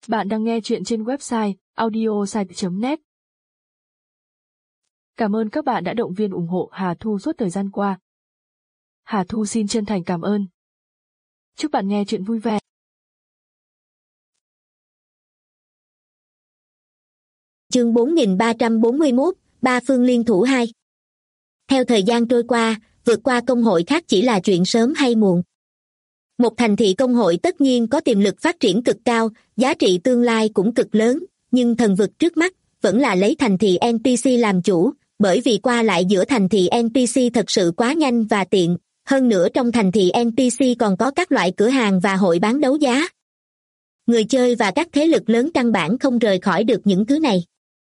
Bạn đang nghe chuyện trên website audiosite.net. Cảm ơn các bạn đã động viên ủng hộ Hà Thu suốt thời gian qua. Hà Thu xin chân thành cảm ơn. Chúc bạn nghe chuyện vui vẻ. Chương 4341, Ba Phương liên thủ 2. Theo thời gian trôi qua, vượt qua công hội khác chỉ là chuyện sớm hay muộn. Một thành thị công hội tất nhiên có tiềm lực phát triển cực cao, giá trị tương lai cũng cực lớn, nhưng thần vực trước mắt vẫn là lấy thành thị NPC làm chủ, bởi vì qua lại giữa thành thị NPC thật sự quá nhanh và tiện, hơn nữa trong thành thị NPC còn có các loại cửa hàng và hội bán đấu giá. Người chơi và các thế lực lớn căn bản không rời khỏi được những thứ này.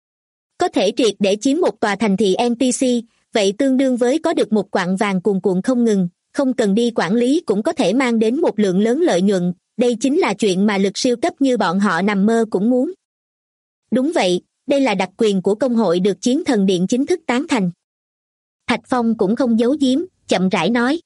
Có thể triệt để chiếm một tòa thành thị NPC, vậy tương đương với có được một quặng vàng cuồn cuộn không ngừng, không cần đi quản lý cũng có thể mang đến một lượng lớn lợi nhuận, đây chính là chuyện mà lực siêu cấp như bọn họ nằm mơ cũng muốn. Đúng vậy, đây là đặc quyền của công hội được Chiến Thần Điện chính thức tán thành. Thạch Phong cũng không giấu giếm, chậm rãi nói.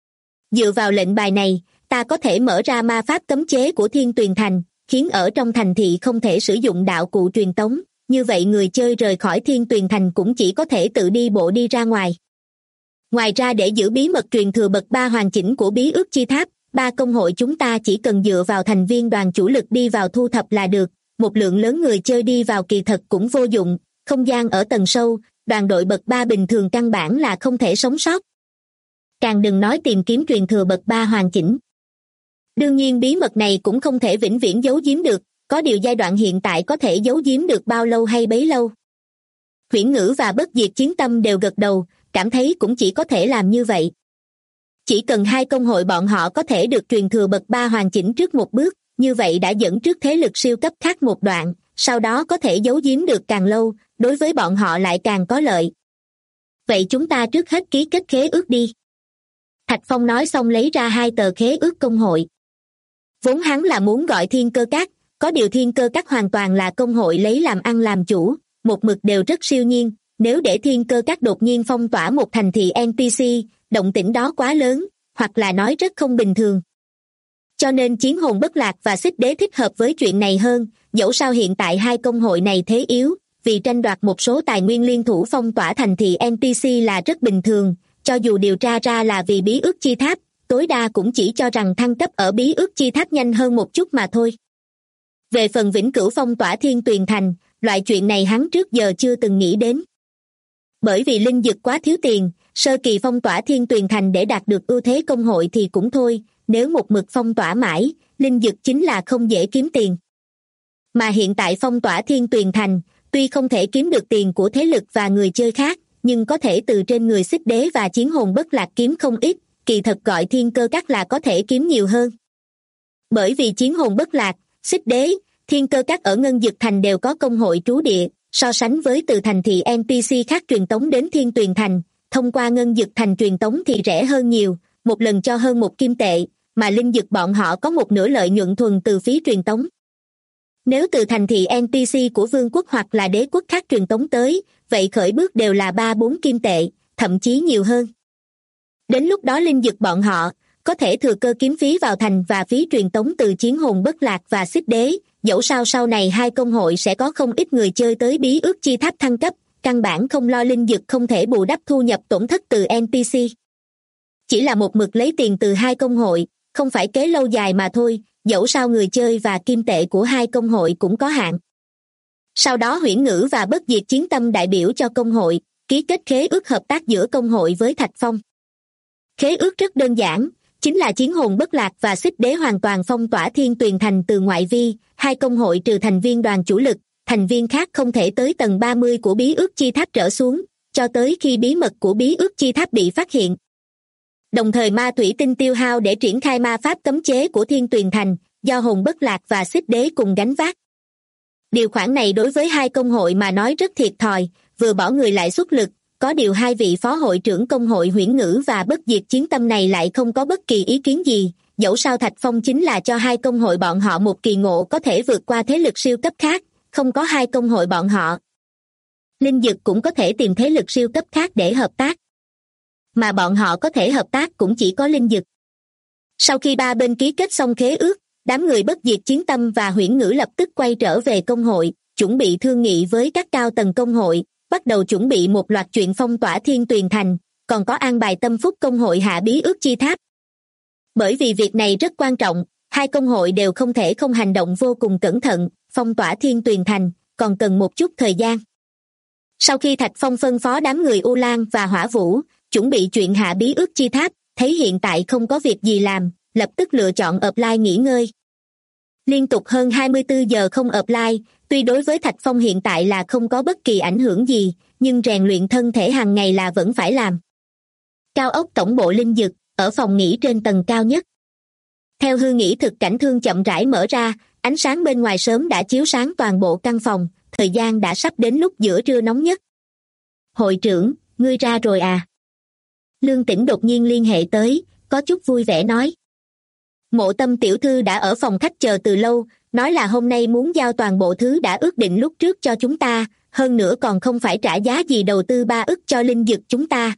Dựa vào lệnh bài này, ta có thể mở ra ma pháp cấm chế của Thiên Tuyền Thành, khiến ở trong thành thị không thể sử dụng đạo cụ truyền tống, như vậy người chơi rời khỏi Thiên Tuyền Thành cũng chỉ có thể tự đi bộ đi ra ngoài. Ngoài ra để giữ bí mật truyền thừa bậc 3 hoàn chỉnh của bí ước chi tháp, ba công hội chúng ta chỉ cần dựa vào thành viên đoàn chủ lực đi vào thu thập là được, một lượng lớn người chơi đi vào kỳ thật cũng vô dụng, không gian ở tầng sâu, đoàn đội bậc 3 bình thường căn bản là không thể sống sót. Càng đừng nói tìm kiếm truyền thừa bậc 3 hoàn chỉnh. Đương nhiên bí mật này cũng không thể vĩnh viễn giấu giếm được, có điều giai đoạn hiện tại có thể giấu giếm được bao lâu hay bấy lâu. Huyễn Ngữ và Bất Diệt Chiến Tâm đều gật đầu, cảm thấy cũng chỉ có thể làm như vậy. Chỉ cần hai công hội bọn họ có thể được truyền thừa bậc 3 hoàn chỉnh trước một bước, như vậy đã dẫn trước thế lực siêu cấp khác một đoạn, sau đó có thể giấu giếm được càng lâu, đối với bọn họ lại càng có lợi. Vậy chúng ta trước hết ký kết khế ước đi. Thạch Phong nói xong lấy ra 2 tờ khế ước công hội. Vốn hắn là muốn gọi Thiên Cơ Các, có điều Thiên Cơ Các hoàn toàn là công hội lấy làm ăn làm chủ, một mực đều rất siêu nhiên. Nếu để Thiên Cơ Các đột nhiên phong tỏa một thành thị NPC, động tĩnh đó quá lớn, hoặc là nói rất không bình thường. Cho nên Chiến Hồn Bất Lạc và Xích Đế thích hợp với chuyện này hơn, dẫu sao hiện tại hai công hội này thế yếu, vì tranh đoạt một số tài nguyên liên thủ phong tỏa thành thị NPC là rất bình thường, cho dù điều tra ra là vì bí ước chi tháp, tối đa cũng chỉ cho rằng thăng cấp ở bí ước chi tháp nhanh hơn một chút mà thôi. Về phần vĩnh cửu phong tỏa Thiên Tuyền Thành, loại chuyện này hắn trước giờ chưa từng nghĩ đến. Bởi vì Linh Dực quá thiếu tiền, sơ kỳ phong tỏa Thiên Tuyền Thành để đạt được ưu thế công hội thì cũng thôi, nếu một mực phong tỏa mãi, Linh Dực chính là không dễ kiếm tiền. Mà hiện tại phong tỏa Thiên Tuyền Thành, tuy không thể kiếm được tiền của thế lực và người chơi khác, nhưng có thể từ trên người Xích Đế và Chiến Hồn Bất Lạc kiếm không ít, kỳ thật gọi Thiên Cơ Các là có thể kiếm nhiều hơn. Bởi vì Chiến Hồn Bất Lạc, Xích Đế, Thiên Cơ Các ở Ngân Dực Thành đều có công hội trú địa, so sánh với từ thành thị NPC khác truyền tống đến Thiên Tuyền Thành, thông qua Ngân Dực Thành truyền tống thì rẻ hơn nhiều, một lần cho hơn 1 kim tệ, mà Linh Dực bọn họ có một nửa lợi nhuận thuần từ phí truyền tống. Nếu từ thành thị NPC của vương quốc hoặc là đế quốc khác truyền tống tới, vậy khởi bước đều là 3-4 kim tệ, thậm chí nhiều hơn. Đến lúc đó Linh Dực bọn họ có thể thừa cơ kiếm phí vào thành và phí truyền tống từ Chiến Hồn Bất Lạc và Xích Đế, dẫu sao sau này hai công hội sẽ có không ít người chơi tới bí ước chi tháp thăng cấp, căn bản không lo Linh Dực không thể bù đắp thu nhập tổn thất từ NPC. Chỉ là một mực lấy tiền từ hai công hội, không phải kế lâu dài mà thôi, dẫu sao người chơi và kim tệ của hai công hội cũng có hạn. Sau đó Huyễn Ngữ và Bất Diệt Chiến Tâm đại biểu cho công hội, ký kết khế ước hợp tác giữa công hội với Thạch Phong. Khế ước rất đơn giản, chính là Chiến Hồn Bất Lạc và Xích Đế hoàn toàn phong tỏa Thiên Tuyền Thành từ ngoại vi, hai công hội trừ thành viên đoàn chủ lực, thành viên khác không thể tới tầng 30 của bí ước chi tháp trở xuống, cho tới khi bí mật của bí ước chi tháp bị phát hiện. Đồng thời ma thủy tinh tiêu hao để triển khai ma pháp cấm chế của Thiên Tuyền Thành, do Hồn Bất Lạc và Xích Đế cùng gánh vác. Điều khoản này đối với hai công hội mà nói rất thiệt thòi, vừa bỏ người lại xuất lực, có điều hai vị phó hội trưởng công hội Huyễn Ngữ và Bất Diệt Chiến Tâm này lại không có bất kỳ ý kiến gì, dẫu sao Thạch Phong chính là cho hai công hội bọn họ một kỳ ngộ có thể vượt qua thế lực siêu cấp khác, không có hai công hội bọn họ. Linh Dực cũng có thể tìm thế lực siêu cấp khác để hợp tác. Mà bọn họ có thể hợp tác cũng chỉ có Linh Dực. Sau khi ba bên ký kết xong khế ước, Đám người bất diệt chiến tâm và Huyễn Ngữ lập tức quay trở về công hội, chuẩn bị thương nghị với các cao tầng công hội, bắt đầu chuẩn bị một loạt chuyện phong tỏa Thiên Tuyền Thành, còn có an bài tâm phúc công hội hạ bí ước chi tháp. Bởi vì việc này rất quan trọng, hai công hội đều không thể không hành động vô cùng cẩn thận, phong tỏa Thiên Tuyền Thành, còn cần một chút thời gian. Sau khi Thạch Phong phân phó đám người U Lan và Hỏa Vũ, chuẩn bị chuyện hạ bí ước chi tháp, thấy hiện tại không có việc gì làm, lập tức lựa chọn offline nghỉ ngơi. Liên tục hơn 24 giờ không offline, tuy đối với Thạch Phong hiện tại là không có bất kỳ ảnh hưởng gì, nhưng rèn luyện thân thể hàng ngày là vẫn phải làm. Cao ốc tổng bộ linh dực, ở phòng nghỉ trên tầng cao nhất. Theo hư nghĩ thực cảnh thương chậm rãi mở ra, ánh sáng bên ngoài sớm đã chiếu sáng toàn bộ căn phòng, thời gian đã sắp đến lúc giữa trưa nóng nhất. Hội trưởng, ngươi ra rồi à? Lương Tĩnh đột nhiên liên hệ tới, có chút vui vẻ nói. Mộ Tâm tiểu thư đã ở phòng khách chờ từ lâu, nói là hôm nay muốn giao toàn bộ thứ đã ước định lúc trước cho chúng ta, hơn nữa còn không phải trả giá gì đầu tư 3 ức cho linh dực chúng ta.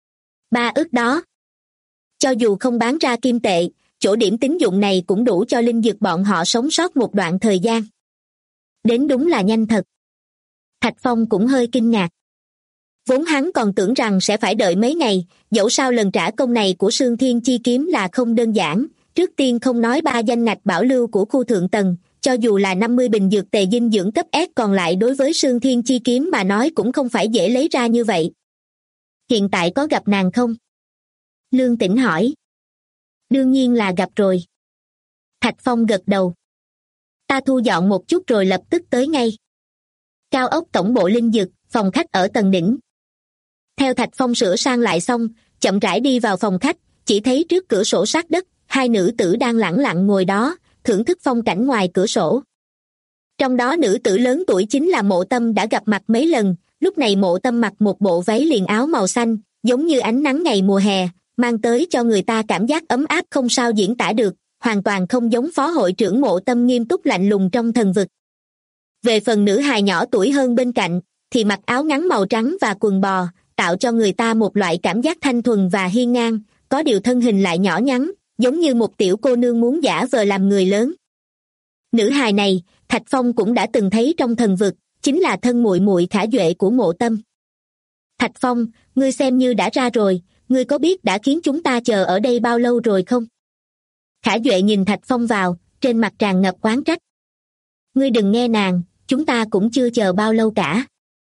3 ức đó. Cho dù không bán ra kim tệ, chỗ điểm tín dụng này cũng đủ cho linh dực bọn họ sống sót một đoạn thời gian. Đến đúng là nhanh thật. Thạch Phong cũng hơi kinh ngạc. Vốn hắn còn tưởng rằng sẽ phải đợi mấy ngày, dẫu sao lần trả công này của Sương Thiên Chi Kiếm là không đơn giản, trước tiên không nói 3 danh ngạch bảo lưu của khu thượng tầng, cho dù là 50 bình dược tề dinh dưỡng cấp S còn lại đối với Sương Thiên Chi Kiếm mà nói cũng không phải dễ lấy ra như vậy. Hiện tại có gặp nàng không? Lương Tĩnh hỏi. Đương nhiên là gặp rồi. Thạch Phong gật đầu. Ta thu dọn một chút rồi lập tức tới ngay. Cao ốc tổng bộ linh dực, phòng khách ở tầng đỉnh. Theo Thạch Phong sửa sang lại xong, chậm rãi đi vào phòng khách, chỉ thấy trước cửa sổ sát đất, hai nữ tử đang lẳng lặng ngồi đó, thưởng thức phong cảnh ngoài cửa sổ. Trong đó nữ tử lớn tuổi chính là Mộ Tâm đã gặp mặt mấy lần, lúc này Mộ Tâm mặc một bộ váy liền áo màu xanh, giống như ánh nắng ngày mùa hè, mang tới cho người ta cảm giác ấm áp không sao diễn tả được, hoàn toàn không giống phó hội trưởng Mộ Tâm nghiêm túc lạnh lùng trong thần vực. Về phần nữ hài nhỏ tuổi hơn bên cạnh, thì mặc áo ngắn màu trắng và quần bò, tạo cho người ta một loại cảm giác thanh thuần và hiên ngang, có điều thân hình lại nhỏ nhắn, giống như một tiểu cô nương muốn giả vờ làm người lớn. Nữ hài này, Thạch Phong cũng đã từng thấy trong thần vực, chính là thân muội muội Khả Duệ của Mộ Tâm. Thạch Phong, ngươi xem như đã ra rồi, ngươi có biết đã khiến chúng ta chờ ở đây bao lâu rồi không? Khả Duệ nhìn Thạch Phong vào, trên mặt tràn ngập oán trách. Ngươi đừng nghe nàng, chúng ta cũng chưa chờ bao lâu cả.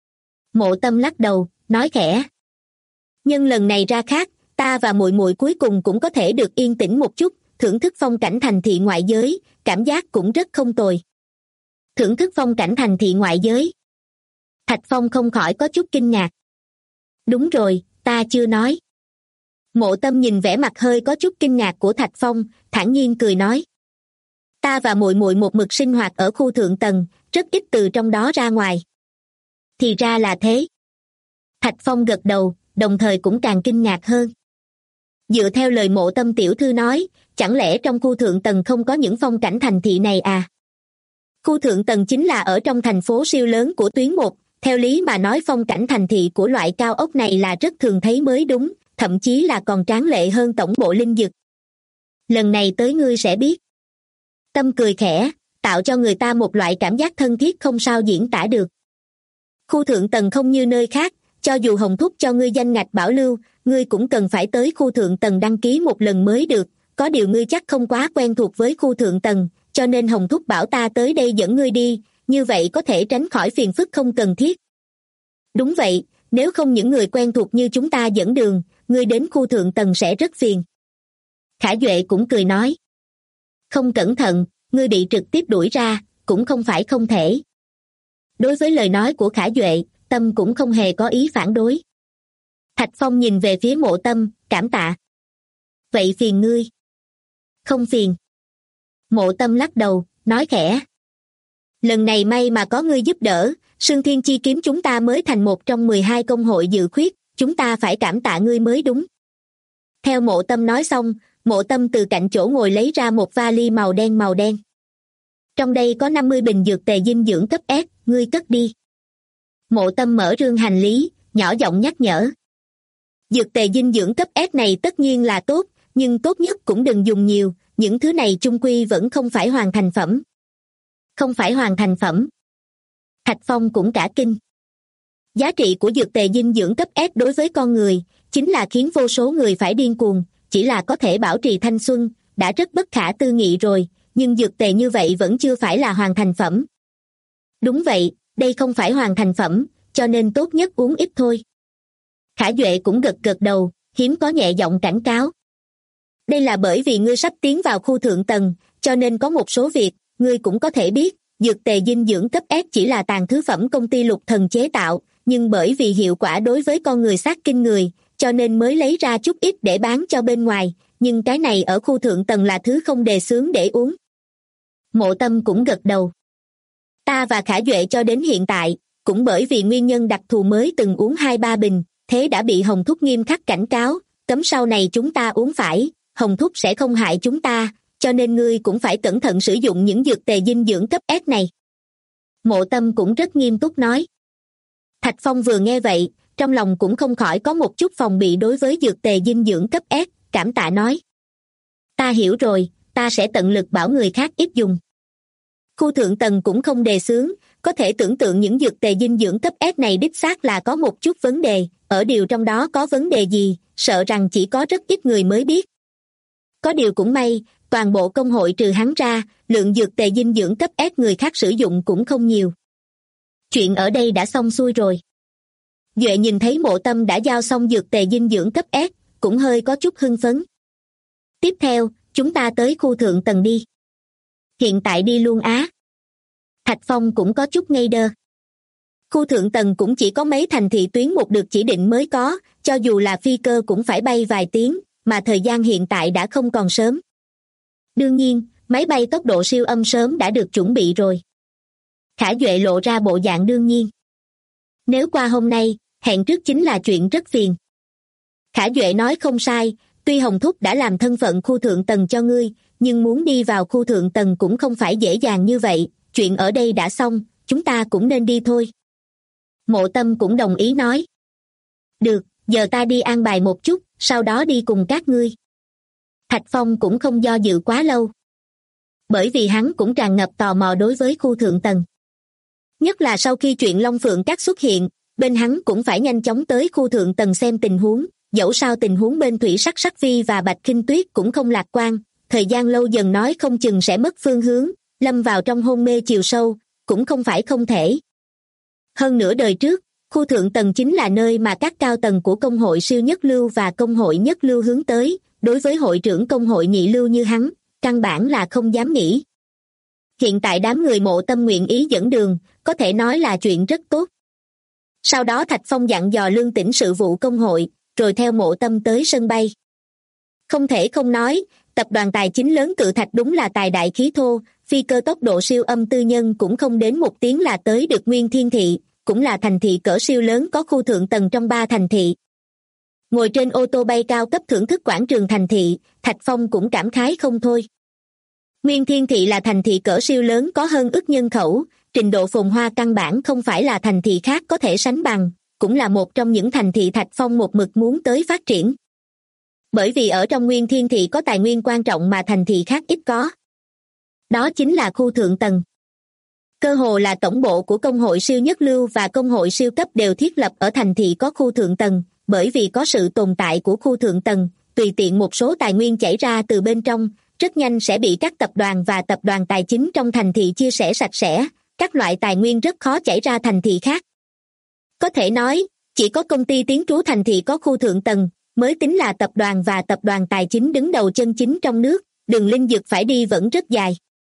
Mộ Tâm lắc đầu, nói khẽ. Nhưng lần này ra khác, ta và muội muội cuối cùng cũng có thể được yên tĩnh một chút, thưởng thức phong cảnh thành thị ngoại giới, cảm giác cũng rất không tồi. Thưởng thức phong cảnh thành thị ngoại giới. Thạch Phong không khỏi có chút kinh ngạc. Đúng rồi, ta chưa nói. Mộ Tâm nhìn vẻ mặt hơi có chút kinh ngạc của Thạch Phong, thản nhiên cười nói. Ta và muội muội một mực sinh hoạt ở khu thượng tầng, rất ít từ trong đó ra ngoài. Thì ra là thế. Thạch Phong gật đầu, đồng thời cũng càng kinh ngạc hơn. Dựa theo lời Mộ Tâm tiểu thư nói, chẳng lẽ trong khu thượng tầng không có những phong cảnh thành thị này à? Khu thượng tầng chính là ở trong thành phố siêu lớn của tuyến 1, theo lý mà nói phong cảnh thành thị của loại cao ốc này là rất thường thấy mới đúng, thậm chí là còn tráng lệ hơn tổng bộ linh dực. Lần này tới ngươi sẽ biết. Tâm cười khẽ, tạo cho người ta một loại cảm giác thân thiết không sao diễn tả được. Khu thượng tầng không như nơi khác, cho dù Hồng Thúc cho ngươi danh ngạch bảo lưu, ngươi cũng cần phải tới khu thượng tầng đăng ký một lần mới được, có điều ngươi chắc không quá quen thuộc với khu thượng tầng, cho nên Hồng Thúc bảo ta tới đây dẫn ngươi đi, như vậy có thể tránh khỏi phiền phức không cần thiết. Đúng vậy, nếu không những người quen thuộc như chúng ta dẫn đường, ngươi đến khu thượng tầng sẽ rất phiền. Khả Duệ cũng cười nói. Không cẩn thận, ngươi bị trực tiếp đuổi ra, cũng không phải không thể. Đối với lời nói của Khả Duệ, Tâm cũng không hề có ý phản đối. Thạch Phong nhìn về phía Mộ Tâm, cảm tạ. Vậy phiền ngươi. Không phiền. Mộ Tâm lắc đầu, nói khẽ. Lần này may mà có ngươi giúp đỡ, Sương Thiên Chi Kiếm chúng ta mới thành một trong 12 công hội dự khuyết, chúng ta phải cảm tạ ngươi mới đúng. Theo Mộ Tâm nói xong, Mộ Tâm từ cạnh chỗ ngồi lấy ra một vali màu đen. Trong đây có 50 bình dược tề dinh dưỡng cấp S, ngươi cất đi. Mộ Tâm mở rương hành lý, nhỏ giọng nhắc nhở. Dược tề dinh dưỡng cấp S này tất nhiên là tốt, nhưng tốt nhất cũng đừng dùng nhiều, những thứ này chung quy vẫn không phải hoàn thành phẩm. Không phải hoàn thành phẩm. Thạch Phong cũng cả kinh. Giá trị của dược tề dinh dưỡng cấp S đối với con người chính là khiến vô số người phải điên cuồng, chỉ là có thể bảo trì thanh xuân, đã rất bất khả tư nghị rồi, nhưng dược tề như vậy vẫn chưa phải là hoàn thành phẩm. Đúng vậy, đây không phải hoàn thành phẩm, cho nên tốt nhất uống ít thôi. Khả Duệ cũng gật gật đầu, hiếm có nhẹ giọng cảnh cáo. Đây là bởi vì ngươi sắp tiến vào khu thượng tầng, cho nên có một số việc, ngươi cũng có thể biết, dược tề dinh dưỡng cấp S chỉ là tàn thứ phẩm công ty Lục Thần chế tạo, nhưng bởi vì hiệu quả đối với con người sát kinh người, cho nên mới lấy ra chút ít để bán cho bên ngoài, nhưng cái này ở khu thượng tầng là thứ không đề xướng để uống. Mộ Tâm cũng gật đầu. Ta và Khả Duệ cho đến hiện tại, cũng bởi vì nguyên nhân đặc thù mới từng uống 2-3 bình, thế đã bị Hồng Thúc nghiêm khắc cảnh cáo, cấm sau này chúng ta uống phải, Hồng Thúc sẽ không hại chúng ta, cho nên ngươi cũng phải cẩn thận sử dụng những dược tề dinh dưỡng cấp S này. Mộ Tâm cũng rất nghiêm túc nói. Thạch Phong vừa nghe vậy, trong lòng cũng không khỏi có một chút phòng bị đối với dược tề dinh dưỡng cấp S, cảm tạ nói. Ta hiểu rồi, ta sẽ tận lực bảo người khác ít dùng. Khu thượng tầng cũng không đề xướng, có thể tưởng tượng những dược tề dinh dưỡng cấp S này đích xác là có một chút vấn đề, ở điều trong đó có vấn đề gì, sợ rằng chỉ có rất ít người mới biết. Có điều cũng may, toàn bộ công hội trừ hắn ra, lượng dược tề dinh dưỡng cấp S người khác sử dụng cũng không nhiều. Chuyện ở đây đã xong xuôi rồi. Duệ nhìn thấy Mộ Tâm đã giao xong dược tề dinh dưỡng cấp S, cũng hơi có chút hưng phấn. Tiếp theo, chúng ta tới khu thượng tầng đi. Hiện tại đi luôn á. Thạch Phong cũng có chút ngây đơ. Khu thượng tầng cũng chỉ có mấy thành thị tuyến một được chỉ định mới có, cho dù là phi cơ cũng phải bay vài tiếng, mà thời gian hiện tại đã không còn sớm. Đương nhiên, máy bay tốc độ siêu âm sớm đã được chuẩn bị rồi. Khả Duệ lộ ra bộ dạng đương nhiên. Nếu qua hôm nay, hẹn trước chính là chuyện rất phiền. Khả Duệ nói không sai, tuy Hồng Thúc đã làm thân phận khu thượng tầng cho ngươi, nhưng muốn đi vào khu thượng tầng cũng không phải dễ dàng như vậy, chuyện ở đây đã xong, chúng ta cũng nên đi thôi. Mộ Tâm cũng đồng ý nói. Được, giờ ta đi an bài một chút, sau đó đi cùng các ngươi. Thạch Phong cũng không do dự quá lâu. Bởi vì hắn cũng tràn ngập tò mò đối với khu thượng tầng. Nhất là sau khi chuyện Long Phượng Các xuất hiện, bên hắn cũng phải nhanh chóng tới khu thượng tầng xem tình huống, dẫu sao tình huống bên Thủy Sắc Sắc Phi và Bạch Khinh Tuyết cũng không lạc quan, thời gian lâu dần nói không chừng sẽ mất phương hướng, lâm vào trong hôn mê chiều sâu, cũng không phải không thể. Hơn nửa đời trước, khu thượng tầng chính là nơi mà các cao tầng của công hội siêu nhất lưu và công hội nhất lưu hướng tới, đối với hội trưởng công hội nhị lưu như hắn, căn bản là không dám nghĩ. Hiện tại đám người Mộ Tâm nguyện ý dẫn đường, có thể nói là chuyện rất tốt. Sau đó Thạch Phong dặn dò Lương Tĩnh sự vụ công hội, rồi theo Mộ Tâm tới sân bay. Không thể không nói, tập đoàn tài chính lớn Cự Thạch đúng là tài đại khí thô, phi cơ tốc độ siêu âm tư nhân cũng không đến một tiếng là tới được Nguyên Thiên Thị, cũng là thành thị cỡ siêu lớn có khu thượng tầng trong 3 thành thị. Ngồi trên ô tô bay cao cấp thưởng thức quảng trường thành thị, Thạch Phong cũng cảm khái không thôi. Nguyên Thiên Thị là thành thị cỡ siêu lớn có hơn ức nhân khẩu, trình độ phồn hoa căn bản không phải là thành thị khác có thể sánh bằng, cũng là một trong những thành thị Thạch Phong một mực muốn tới phát triển. Bởi vì ở trong Nguyên Thiên Thị có tài nguyên quan trọng mà thành thị khác ít có. Đó chính là khu thượng tầng. Cơ hồ là tổng bộ của công hội siêu nhất lưu và công hội siêu cấp đều thiết lập ở thành thị có khu thượng tầng, bởi vì có sự tồn tại của khu thượng tầng, tùy tiện một số tài nguyên chảy ra từ bên trong, rất nhanh sẽ bị các tập đoàn và tập đoàn tài chính trong thành thị chia sẻ sạch sẽ, các loại tài nguyên rất khó chảy ra thành thị khác. Có thể nói, chỉ có công ty tiến trú thành thị có khu thượng tầng, mới tính là tập đoàn và tập đoàn tài chính đứng đầu chân chính trong nước, đường linh dược phải đi vẫn rất dài.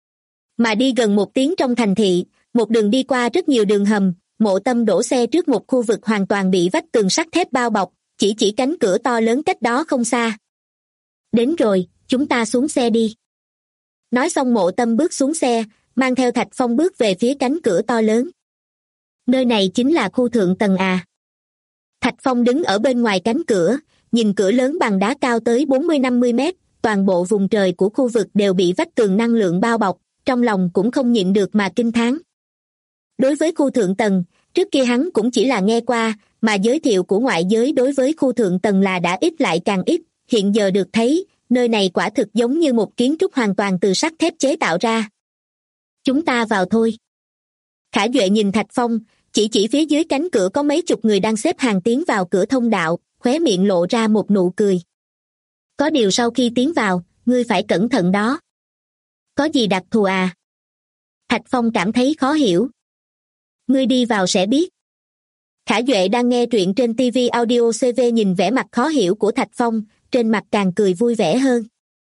Mà đi gần 1 tiếng trong thành thị, một đường đi qua rất nhiều đường hầm, Mộ Tâm đổ xe trước một khu vực hoàn toàn bị vách tường sắt thép bao bọc, chỉ cánh cửa to lớn cách đó không xa. Đến rồi, chúng ta xuống xe đi. Nói xong Mộ Tâm bước xuống xe, mang theo Thạch Phong bước về phía cánh cửa to lớn. Nơi này chính là khu thượng tầng à? Thạch Phong đứng ở bên ngoài cánh cửa, nhìn cửa lớn bằng đá cao tới 40-50 mét, toàn bộ vùng trời của khu vực đều bị vách tường năng lượng bao bọc, trong lòng cũng không nhịn được mà kinh thán. Đối với khu thượng tầng, trước kia hắn cũng chỉ là nghe qua, mà giới thiệu của ngoại giới đối với khu thượng tầng là đã ít lại càng ít, hiện giờ được thấy, nơi này quả thực giống như một kiến trúc hoàn toàn từ sắt thép chế tạo ra. Chúng ta vào thôi. Khả Duệ nhìn Thạch Phong, chỉ phía dưới cánh cửa có mấy chục người đang xếp hàng tiến vào cửa thông đạo, khóe miệng lộ ra một nụ cười. Có điều sau khi tiến vào, ngươi phải cẩn thận đó. Có gì đặc thù à? Thạch Phong cảm thấy khó hiểu. Ngươi đi vào sẽ biết. Khả Duệ đang nghe truyện trên TV Audio CV nhìn vẻ mặt khó hiểu của Thạch Phong, trên mặt càng cười vui vẻ hơn.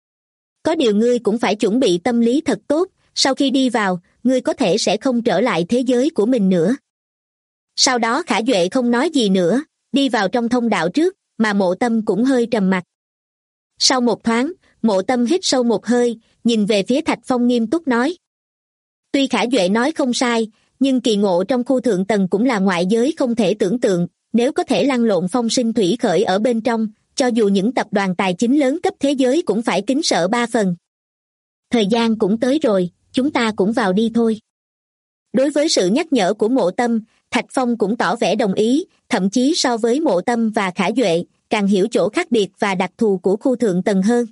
Có điều ngươi cũng phải chuẩn bị tâm lý thật tốt, sau khi đi vào, ngươi có thể sẽ không trở lại thế giới của mình nữa. Sau đó Khả Duệ không nói gì nữa, đi vào trong thông đạo trước, mà Mộ Tâm cũng hơi trầm mặc. Sau một thoáng, Mộ Tâm hít sâu một hơi, nhìn về phía Thạch Phong nghiêm túc nói. Tuy Khả Duệ nói không sai, nhưng kỳ ngộ trong khu thượng tầng cũng là ngoại giới không thể tưởng tượng, nếu có thể lăn lộn phong sinh thủy khởi ở bên trong, cho dù những tập đoàn tài chính lớn cấp thế giới cũng phải kính sợ 3 phần. Thời gian cũng tới rồi, chúng ta cũng vào đi thôi. Đối với sự nhắc nhở của Mộ Tâm, Thạch Phong cũng tỏ vẻ đồng ý, thậm chí so với Mộ Tâm và Khả Duệ, càng hiểu chỗ khác biệt và đặc thù của khu thượng tầng hơn.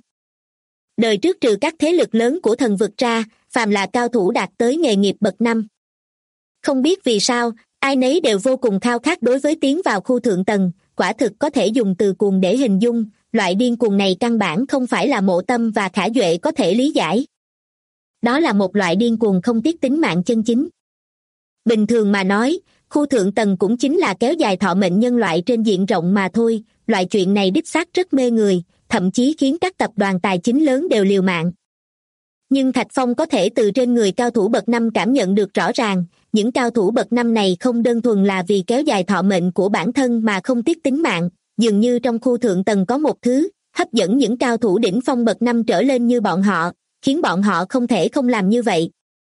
Đời trước trừ các thế lực lớn của thần vực ra, phàm là cao thủ đạt tới nghề nghiệp bậc 5. Không biết vì sao, ai nấy đều vô cùng khao khát đối với tiến vào khu thượng tầng, quả thực có thể dùng từ cuồng để hình dung, loại điên cuồng này căn bản không phải là Mộ Tâm và Khả Duệ có thể lý giải. Đó là một loại điên cuồng không tiếc tính mạng chân chính. Bình thường mà nói, khu thượng tầng cũng chính là kéo dài thọ mệnh nhân loại trên diện rộng mà thôi, loại chuyện này đích xác rất mê người, thậm chí khiến các tập đoàn tài chính lớn đều liều mạng. Nhưng Thạch Phong có thể từ trên người cao thủ bậc 5 cảm nhận được rõ ràng, những cao thủ bậc 5 này không đơn thuần là vì kéo dài thọ mệnh của bản thân mà không tiếc tính mạng, dường như trong khu thượng tầng có một thứ hấp dẫn những cao thủ đỉnh phong bậc 5 trở lên như bọn họ, khiến bọn họ không thể không làm như vậy.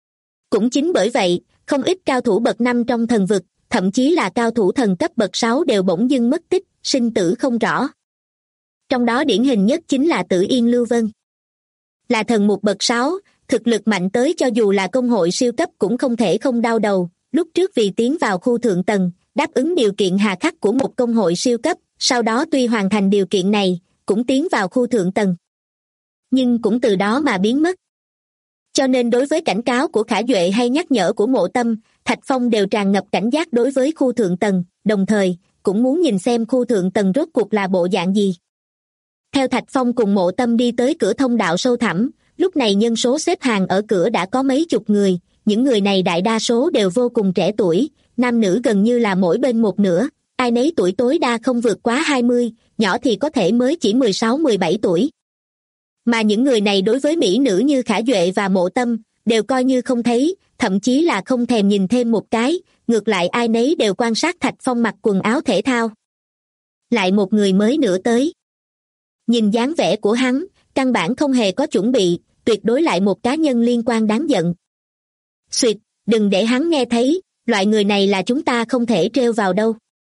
Cũng chính bởi vậy, không ít cao thủ bậc 5 trong thần vực, thậm chí là cao thủ thần cấp bậc 6 đều bỗng dưng mất tích, sinh tử không rõ. Trong đó điển hình nhất chính là Tử Yên Lưu Vân. Là thần mục bậc 6, thực lực mạnh tới cho dù là công hội siêu cấp cũng không thể không đau đầu, lúc trước vì tiến vào khu thượng tầng, đáp ứng điều kiện hà khắc của một công hội siêu cấp, sau đó tuy hoàn thành điều kiện này, cũng tiến vào khu thượng tầng. Nhưng cũng từ đó mà biến mất. Cho nên đối với cảnh cáo của Khả Duệ hay nhắc nhở của Mộ Tâm, Thạch Phong đều tràn ngập cảnh giác đối với khu thượng tầng, đồng thời, cũng muốn nhìn xem khu thượng tầng rốt cuộc là bộ dạng gì. Theo Thạch Phong cùng Mộ Tâm đi tới cửa thông đạo sâu thẳm, lúc này nhân số xếp hàng ở cửa đã có mấy chục người, những người này đại đa số đều vô cùng trẻ tuổi, nam nữ gần như là mỗi bên một nửa, ai nấy tuổi tối đa không vượt quá 20, nhỏ thì có thể mới chỉ 16-17 tuổi. Mà những người này đối với mỹ nữ như Khả Duệ và Mộ Tâm, đều coi như không thấy, thậm chí là không thèm nhìn thêm một cái, ngược lại ai nấy đều quan sát Thạch Phong mặc quần áo thể thao. Lại một người mới nữa tới. Nhìn dáng vẻ của hắn, căn bản không hề có chuẩn bị, tuyệt đối lại một cá nhân liên quan đáng giận. Xuyệt, đừng để hắn nghe thấy, loại người này là chúng ta không thể trêu vào đâu.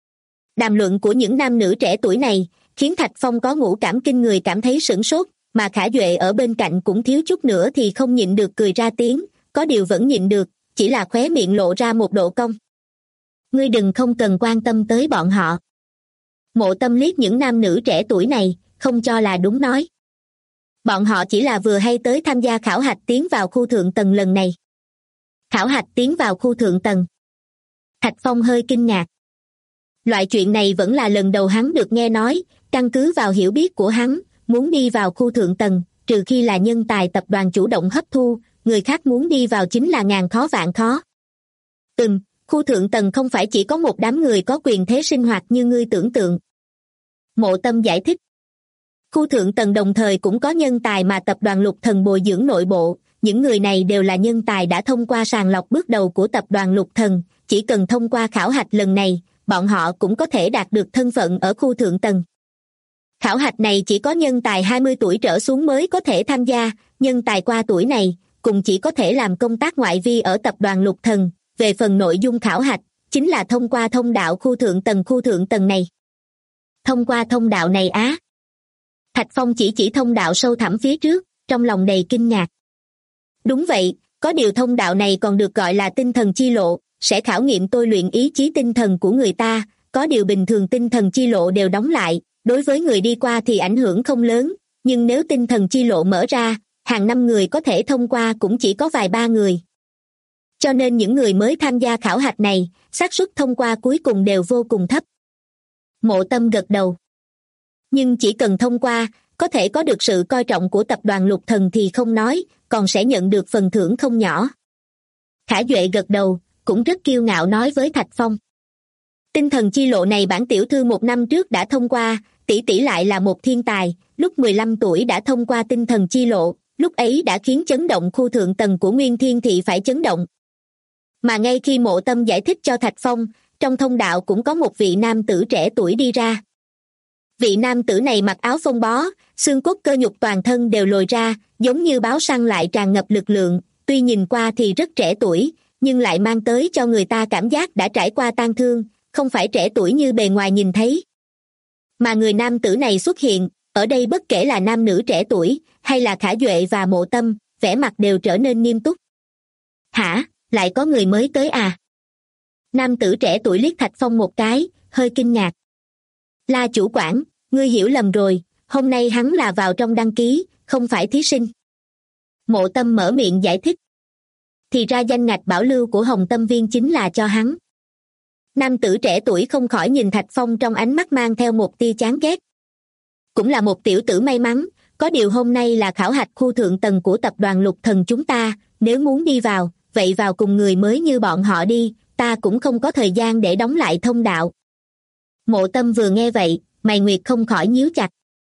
Đàm luận của những nam nữ trẻ tuổi này, khiến Thạch Phong có ngũ cảm kinh người cảm thấy sửng sốt, mà Khả Duệ ở bên cạnh cũng thiếu chút nữa thì không nhịn được cười ra tiếng, có điều vẫn nhịn được, chỉ là khóe miệng lộ ra một độ cong. Ngươi đừng không cần quan tâm tới bọn họ. Mộ Tâm liếc những nam nữ trẻ tuổi này, không cho là đúng nói. Bọn họ chỉ là vừa hay tới tham gia khảo hạch tiến vào khu thượng tầng lần này. Khảo hạch tiến vào khu thượng tầng. Thạch Phong hơi kinh ngạc. Loại chuyện này vẫn là lần đầu hắn được nghe nói, căn cứ vào hiểu biết của hắn, muốn đi vào khu thượng tầng, trừ khi là nhân tài tập đoàn chủ động hấp thu, người khác muốn đi vào chính là ngàn khó vạn khó. Khu thượng tầng không phải chỉ có một đám người có quyền thế sinh hoạt như ngươi tưởng tượng. Mộ Tâm giải thích. Khu thượng tầng đồng thời cũng có nhân tài mà tập đoàn Lục Thần bồi dưỡng nội bộ, những người này đều là nhân tài đã thông qua sàng lọc bước đầu của tập đoàn Lục Thần, chỉ cần thông qua khảo hạch lần này, bọn họ cũng có thể đạt được thân phận ở khu thượng tầng. Khảo hạch này chỉ có nhân tài 20 tuổi trở xuống mới có thể tham gia, nhân tài qua tuổi này, cùng chỉ có thể làm công tác ngoại vi ở tập đoàn Lục Thần, về phần nội dung khảo hạch, chính là thông qua thông đạo khu thượng tầng này. Thông qua thông đạo này á? Thạch Phong chỉ thông đạo sâu thẳm phía trước, trong lòng đầy kinh ngạc. Đúng vậy, có điều thông đạo này còn được gọi là tinh thần chi lộ, sẽ khảo nghiệm tôi luyện ý chí tinh thần của người ta, có điều bình thường tinh thần chi lộ đều đóng lại, đối với người đi qua thì ảnh hưởng không lớn, Nhưng nếu tinh thần chi lộ mở ra, hàng năm người có thể thông qua cũng chỉ có vài ba người. Cho nên những người mới tham gia khảo hạch này, xác suất thông qua cuối cùng đều vô cùng thấp. Mộ Tâm gật đầu. Nhưng chỉ cần thông qua, có thể có được sự coi trọng của tập đoàn Lục Thần thì không nói, còn sẽ nhận được phần thưởng không nhỏ. Khả Duệ gật đầu, cũng rất kiêu ngạo nói với Thạch Phong. Tinh thần chi lộ này bản tiểu thư 1 năm trước đã thông qua, tỷ tỷ lại là một thiên tài, lúc 15 tuổi đã thông qua tinh thần chi lộ, lúc ấy đã khiến chấn động khu thượng tầng của Nguyên Thiên Thị phải chấn động. Mà ngay khi Mộ Tâm giải thích cho Thạch Phong, trong thông đạo cũng có một vị nam tử trẻ tuổi đi ra. Vị nam tử này mặc áo phông bó, xương cốt cơ nhục toàn thân đều lồi ra, giống như báo săn lại tràn ngập lực lượng, tuy nhìn qua thì rất trẻ tuổi, nhưng lại mang tới cho người ta cảm giác đã trải qua tang thương, không phải trẻ tuổi như bề ngoài nhìn thấy. Mà người nam tử này xuất hiện, ở đây bất kể là nam nữ trẻ tuổi, hay là Khả Duệ và Mộ Tâm, vẻ mặt đều trở nên nghiêm túc. Hả, lại có người mới tới à? Nam tử trẻ tuổi liếc Thạch Phong một cái, hơi kinh ngạc. La chủ quản, ngươi hiểu lầm rồi, hôm nay hắn là vào trong đăng ký, không phải thí sinh. Mộ Tâm mở miệng giải thích. Thì ra danh ngạch bảo lưu của Hồng Tâm Viên chính là cho hắn. Nam tử trẻ tuổi không khỏi nhìn Thạch Phong trong ánh mắt mang theo một tia chán ghét. Cũng là một tiểu tử may mắn, có điều hôm nay là khảo hạch khu thượng tầng của tập đoàn Lục Thần chúng ta, nếu muốn đi vào, vậy vào cùng người mới như bọn họ đi, ta cũng không có thời gian để đóng lại thông đạo. Mộ Tâm vừa nghe vậy, mày nguyệt không khỏi nhíu chặt.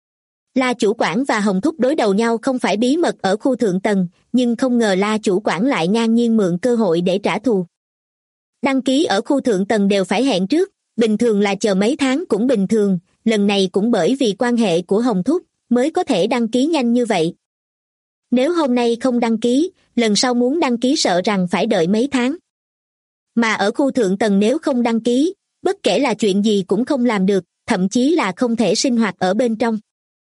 La chủ quản và Hồng Thúc đối đầu nhau không phải bí mật ở khu thượng tầng, nhưng không ngờ La chủ quản lại ngang nhiên mượn cơ hội để trả thù. Đăng ký ở khu thượng tầng đều phải hẹn trước, bình thường là chờ mấy tháng cũng bình thường, lần này cũng bởi vì quan hệ của Hồng Thúc mới có thể đăng ký nhanh như vậy. Nếu hôm nay không đăng ký, lần sau muốn đăng ký sợ rằng phải đợi mấy tháng. Mà ở khu thượng tầng nếu không đăng ký, bất kể là chuyện gì cũng không làm được, thậm chí là không thể sinh hoạt ở bên trong.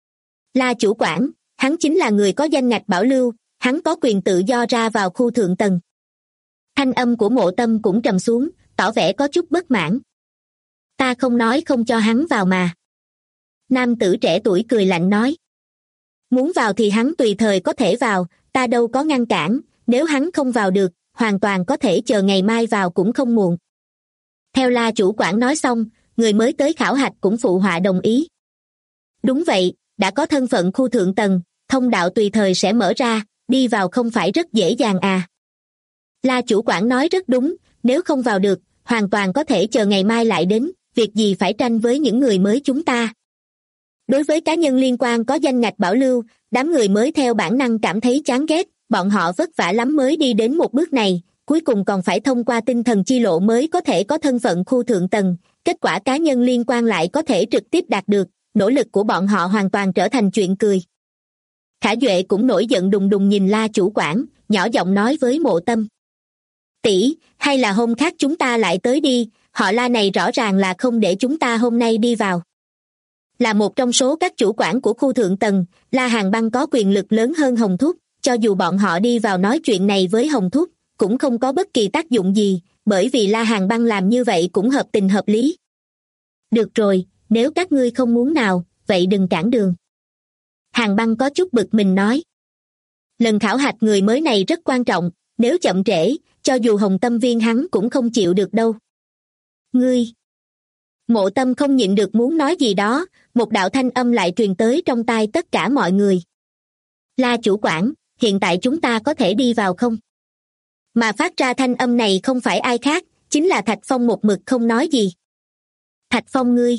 La chủ quản, hắn chính là người có danh ngạch bảo lưu, hắn có quyền tự do ra vào khu thượng tầng. Thanh âm của Mộ Tâm cũng trầm xuống, tỏ vẻ có chút bất mãn. Ta không nói không cho hắn vào mà. Nam tử trẻ tuổi cười lạnh nói. Muốn vào thì hắn tùy thời có thể vào, ta đâu có ngăn cản, nếu hắn không vào được, hoàn toàn có thể chờ ngày mai vào cũng không muộn. Theo La chủ quản nói xong, người mới tới khảo hạch cũng phụ họa đồng ý. Đúng vậy, đã có thân phận khu thượng tầng, thông đạo tùy thời sẽ mở ra, đi vào không phải rất dễ dàng à. La chủ quản nói rất đúng, nếu không vào được, hoàn toàn có thể chờ ngày mai lại đến, việc gì phải tranh với những người mới chúng ta. Đối với cá nhân liên quan có danh ngạch bảo lưu, đám người mới theo bản năng cảm thấy chán ghét, bọn họ vất vả lắm mới đi đến một bước này, cuối cùng còn phải thông qua tinh thần chi lộ mới có thể có thân phận khu thượng tầng, kết quả cá nhân liên quan lại có thể trực tiếp đạt được, nỗ lực của bọn họ hoàn toàn trở thành chuyện cười. Khả Duệ cũng nổi giận đùng đùng nhìn La chủ quản, nhỏ giọng nói với Mộ Tâm. Tỷ, hay là hôm khác chúng ta lại tới đi, họ La này rõ ràng là không để chúng ta hôm nay đi vào. Là một trong số các chủ quản của khu thượng tầng, La Hàn Băng có quyền lực lớn hơn Hồng Thúc, cho dù bọn họ đi vào nói chuyện này với Hồng Thúc, cũng không có bất kỳ tác dụng gì, bởi vì La Hàn Băng làm như vậy cũng hợp tình hợp lý. Được rồi, nếu các ngươi không muốn nào, vậy đừng cản đường. Hàn Băng có chút bực mình nói. Lần khảo hạch người mới này rất quan trọng, nếu chậm trễ, cho dù Hồng Tâm Viên hắn cũng không chịu được đâu. Ngươi! Mộ Tâm không nhịn được muốn nói gì đó, một đạo thanh âm lại truyền tới trong tai tất cả mọi người. La chủ quản, hiện tại chúng ta có thể đi vào không? Mà phát ra thanh âm này không phải ai khác, chính là Thạch Phong một mực không nói gì. Thạch Phong ngươi!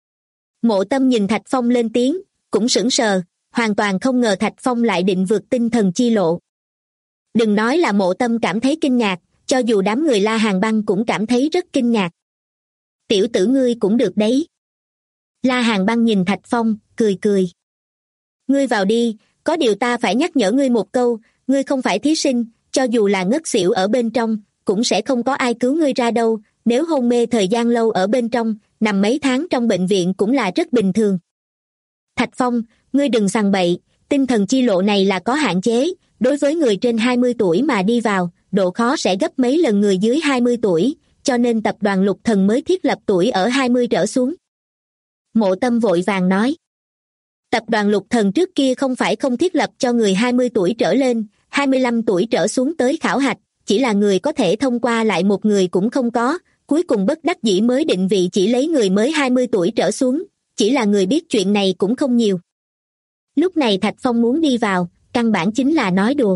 Mộ Tâm nhìn Thạch Phong lên tiếng, cũng sững sờ, hoàn toàn không ngờ Thạch Phong lại định vượt tinh thần chi lộ. Đừng nói là Mộ Tâm cảm thấy kinh ngạc, cho dù đám người La Hàn Băng cũng cảm thấy rất kinh ngạc. Tiểu tử ngươi cũng được đấy. La Hàn Băng nhìn Thạch Phong, cười cười. Ngươi vào đi, có điều ta phải nhắc nhở ngươi một câu, ngươi không phải thí sinh, cho dù là ngất xỉu ở bên trong, cũng sẽ không có ai cứu ngươi ra đâu, nếu hôn mê thời gian lâu ở bên trong, nằm mấy tháng trong bệnh viện cũng là rất bình thường. Thạch Phong, ngươi đừng sằng bậy, tinh thần chi lộ này là có hạn chế, đối với người trên 20 tuổi mà đi vào, độ khó sẽ gấp mấy lần người dưới 20 tuổi, cho nên tập đoàn Lục Thần mới thiết lập tuổi ở 20 trở xuống. Mộ Tâm vội vàng nói. Tập đoàn Lục Thần trước kia không phải không thiết lập cho người 20 tuổi trở lên, 25 tuổi trở xuống tới khảo hạch, chỉ là người có thể thông qua lại một người cũng không có, cuối cùng bất đắc dĩ mới định vị chỉ lấy người mới 20 tuổi trở xuống, chỉ là người biết chuyện này cũng không nhiều. Lúc này Thạch Phong muốn đi vào, căn bản chính là nói đùa.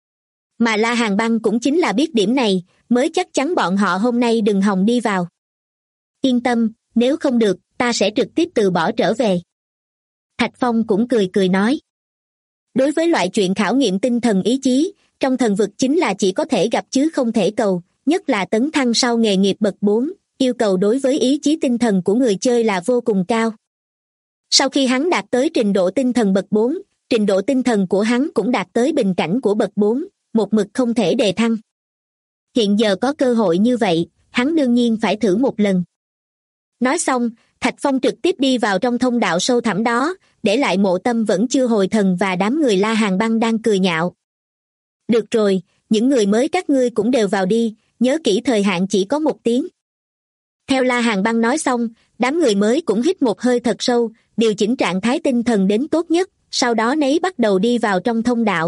Mà La Hàn Băng cũng chính là biết điểm này, mới chắc chắn bọn họ hôm nay đừng hòng đi vào. Yên tâm, nếu không được, ta sẽ trực tiếp từ bỏ trở về. Thạch Phong cũng cười cười nói. Đối với loại chuyện khảo nghiệm tinh thần ý chí, trong thần vực chính là chỉ có thể gặp chứ không thể cầu, nhất là tấn thăng sau nghề nghiệp bậc 4, yêu cầu đối với ý chí tinh thần của người chơi là vô cùng cao. Sau khi hắn đạt tới trình độ tinh thần bậc 4, trình độ tinh thần của hắn cũng đạt tới bình cảnh của bậc 4, một mực không thể đề thăng. Hiện giờ có cơ hội như vậy, hắn đương nhiên phải thử một lần. Nói xong, Thạch Phong trực tiếp đi vào trong thông đạo sâu thẳm đó, để lại Mộ Tâm vẫn chưa hồi thần và đám người La Hàn Băng đang cười nhạo. Được rồi, những người mới các ngươi cũng đều vào đi, nhớ kỹ thời hạn chỉ có 1 tiếng. Theo La Hàn Băng nói xong, đám người mới cũng hít một hơi thật sâu, điều chỉnh trạng thái tinh thần đến tốt nhất, sau đó nấy bắt đầu đi vào trong thông đạo.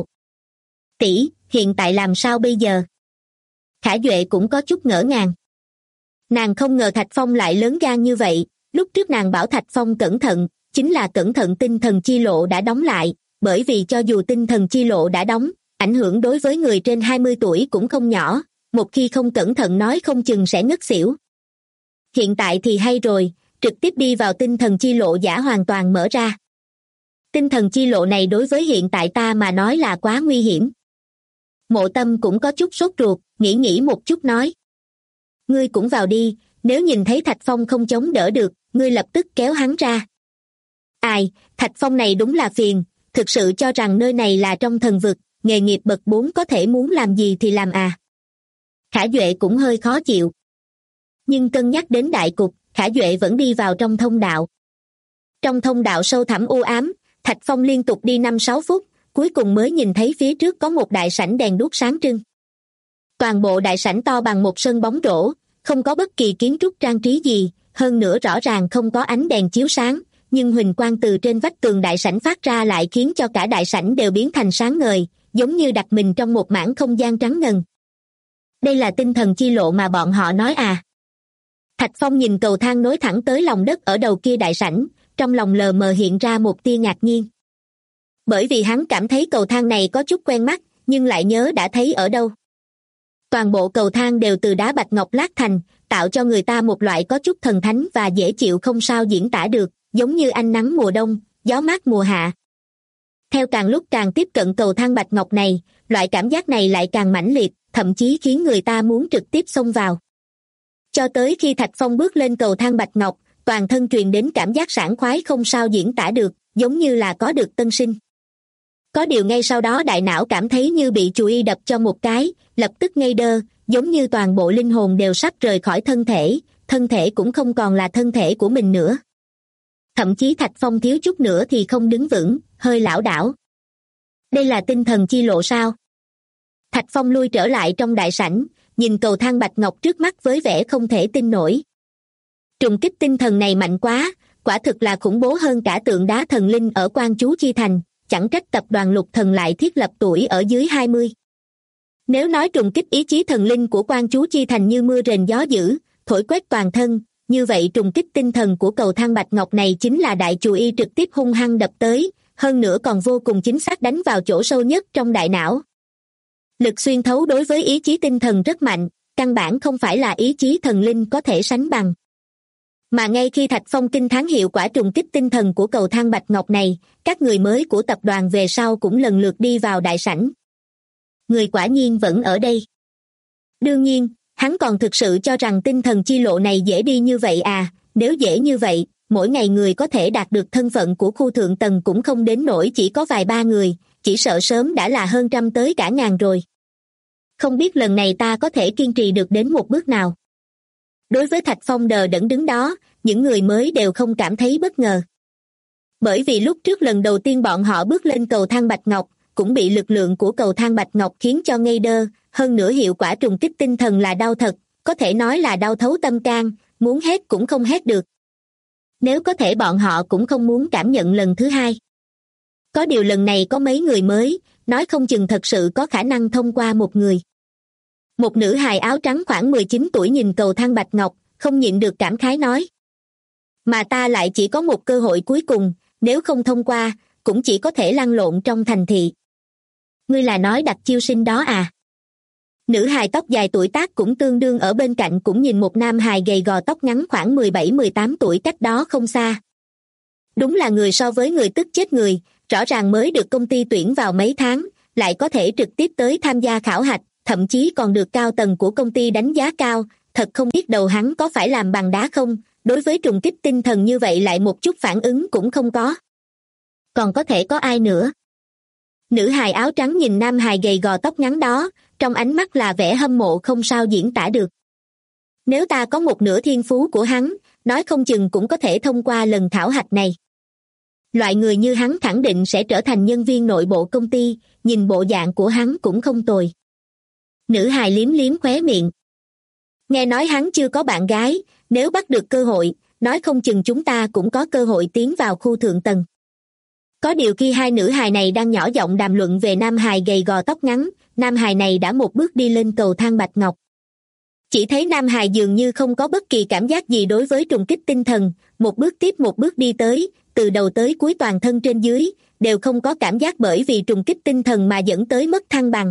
Tỷ, hiện tại làm sao bây giờ? Khả Duệ cũng có chút ngỡ ngàng. Nàng không ngờ Thạch Phong lại lớn gan như vậy, lúc trước nàng bảo Thạch Phong cẩn thận, chính là cẩn thận tinh thần chi lộ đã đóng lại, bởi vì cho dù tinh thần chi lộ đã đóng, ảnh hưởng đối với người trên 20 tuổi cũng không nhỏ, một khi không cẩn thận nói không chừng sẽ ngất xỉu. Hiện tại thì hay rồi, trực tiếp đi vào tinh thần chi lộ giả hoàn toàn mở ra. Tinh thần chi lộ này đối với hiện tại ta mà nói là quá nguy hiểm. Mộ Tâm cũng có chút sốt ruột, nghĩ một chút nói. Ngươi cũng vào đi, nếu nhìn thấy Thạch Phong không chống đỡ được, ngươi lập tức kéo hắn ra. Ai, Thạch Phong này đúng là phiền, thực sự cho rằng nơi này là trong thần vực, nghề nghiệp bậc 4 có thể muốn làm gì thì làm à. Khả Duệ cũng hơi khó chịu. Nhưng cân nhắc đến đại cục, Khả Duệ vẫn đi vào trong thông đạo. Trong thông đạo sâu thẳm u ám, Thạch Phong liên tục đi 5-6 phút, cuối cùng mới nhìn thấy phía trước có một đại sảnh đèn đuốc sáng trưng. Toàn bộ đại sảnh to bằng một sân bóng rổ, không có bất kỳ kiến trúc trang trí gì, hơn nữa rõ ràng không có ánh đèn chiếu sáng, nhưng huỳnh quang từ trên vách tường đại sảnh phát ra lại khiến cho cả đại sảnh đều biến thành sáng ngời, giống như đặt mình trong một mảng không gian trắng ngần. Đây là tinh thần chi lộ mà bọn họ nói à? Thạch Phong nhìn cầu thang nối thẳng tới lòng đất ở đầu kia đại sảnh, trong lòng lờ mờ hiện ra một tia ngạc nhiên. Bởi vì hắn cảm thấy cầu thang này có chút quen mắt, nhưng lại nhớ đã thấy ở đâu. Toàn bộ cầu thang đều từ đá bạch ngọc lát thành, tạo cho người ta một loại có chút thần thánh và dễ chịu không sao diễn tả được, giống như ánh nắng mùa đông, gió mát mùa hạ. Theo càng lúc càng tiếp cận cầu thang bạch ngọc này, loại cảm giác này lại càng mãnh liệt, thậm chí khiến người ta muốn trực tiếp xông vào. Cho tới khi Thạch Phong bước lên cầu thang bạch ngọc, toàn thân truyền đến cảm giác sảng khoái không sao diễn tả được, giống như là có được tân sinh. Có điều ngay sau đó đại não cảm thấy như bị chùi y đập cho một cái, lập tức ngây đơ, giống như toàn bộ linh hồn đều sắp rời khỏi thân thể cũng không còn là thân thể của mình nữa. Thậm chí Thạch Phong thiếu chút nữa thì không đứng vững, hơi lảo đảo. Đây là tinh thần chi lộ sao? Thạch Phong lui trở lại trong đại sảnh, nhìn cầu thang bạch ngọc trước mắt với vẻ không thể tin nổi. Trùng kích tinh thần này mạnh quá, quả thực là khủng bố hơn cả tượng đá thần linh ở Quan Chú Chi Thành, chẳng trách tập đoàn Lục Thần lại thiết lập tuổi ở dưới 20. Nếu nói trùng kích ý chí thần linh của Quan Chú Chi Thành như mưa rền gió dữ, thổi quét toàn thân, như vậy trùng kích tinh thần của cầu thang bạch ngọc này chính là đại chù y trực tiếp hung hăng đập tới, hơn nữa còn vô cùng chính xác đánh vào chỗ sâu nhất trong đại não. Lực xuyên thấu đối với ý chí tinh thần rất mạnh, căn bản không phải là ý chí thần linh có thể sánh bằng. Mà ngay khi Thạch Phong kinh thán hiệu quả trùng kích tinh thần của cầu thang bạch ngọc này, các người mới của tập đoàn về sau cũng lần lượt đi vào đại sảnh. Người quả nhiên vẫn ở đây. Đương nhiên, hắn còn thực sự cho rằng tinh thần chi lộ này dễ đi như vậy à, nếu dễ như vậy, mỗi ngày người có thể đạt được thân phận của khu thượng tầng cũng không đến nỗi chỉ có vài ba người, chỉ sợ sớm đã là hơn trăm tới cả ngàn rồi. Không biết lần này ta có thể kiên trì được đến một bước nào. Đối với Thạch Phong đờ đẫn đứng đó, những người mới đều không cảm thấy bất ngờ. Bởi vì lúc trước lần đầu tiên bọn họ bước lên cầu thang bạch ngọc, cũng bị lực lượng của cầu thang bạch ngọc khiến cho ngây đơ, hơn nữa hiệu quả trùng kích tinh thần là đau thật, có thể nói là đau thấu tâm can, muốn hét cũng không hét được. Nếu có thể bọn họ cũng không muốn cảm nhận lần thứ hai. Có điều lần này có mấy người mới, nói không chừng thật sự có khả năng thông qua một người. Một nữ hài áo trắng khoảng 19 tuổi nhìn cầu thang bạch ngọc, không nhịn được cảm khái nói. Mà ta lại chỉ có một cơ hội cuối cùng, nếu không thông qua, cũng chỉ có thể lăn lộn trong thành thị. Ngươi là nói Đặc Chiêu Sinh đó à? Nữ hài tóc dài tuổi tác cũng tương đương ở bên cạnh cũng nhìn một nam hài gầy gò tóc ngắn khoảng 17-18 tuổi cách đó không xa. Đúng là người so với người tức chết người, rõ ràng mới được công ty tuyển vào mấy tháng, lại có thể trực tiếp tới tham gia khảo hạch, thậm chí còn được cao tầng của công ty đánh giá cao, thật không biết đầu hắn có phải làm bằng đá không, đối với trùng kích tinh thần như vậy lại một chút phản ứng cũng không có. Còn có thể có ai nữa? Nữ hài áo trắng nhìn nam hài gầy gò tóc ngắn đó, trong ánh mắt là vẻ hâm mộ không sao diễn tả được. Nếu ta có một nửa thiên phú của hắn, nói không chừng cũng có thể thông qua lần khảo hạch này. Loại người như hắn khẳng định sẽ trở thành nhân viên nội bộ công ty, nhìn bộ dạng của hắn cũng không tồi. Nữ hài liếm liếm khóe miệng. Nghe nói hắn chưa có bạn gái, nếu bắt được cơ hội, nói không chừng chúng ta cũng có cơ hội tiến vào khu thượng tầng. Có điều khi hai nữ hài này đang nhỏ giọng đàm luận về nam hài gầy gò tóc ngắn, nam hài này đã một bước đi lên cầu thang bạch ngọc. Chỉ thấy nam hài dường như không có bất kỳ cảm giác gì đối với trùng kích tinh thần, một bước tiếp một bước đi tới, từ đầu tới cuối toàn thân trên dưới, đều không có cảm giác bởi vì trùng kích tinh thần mà dẫn tới mất thăng bằng.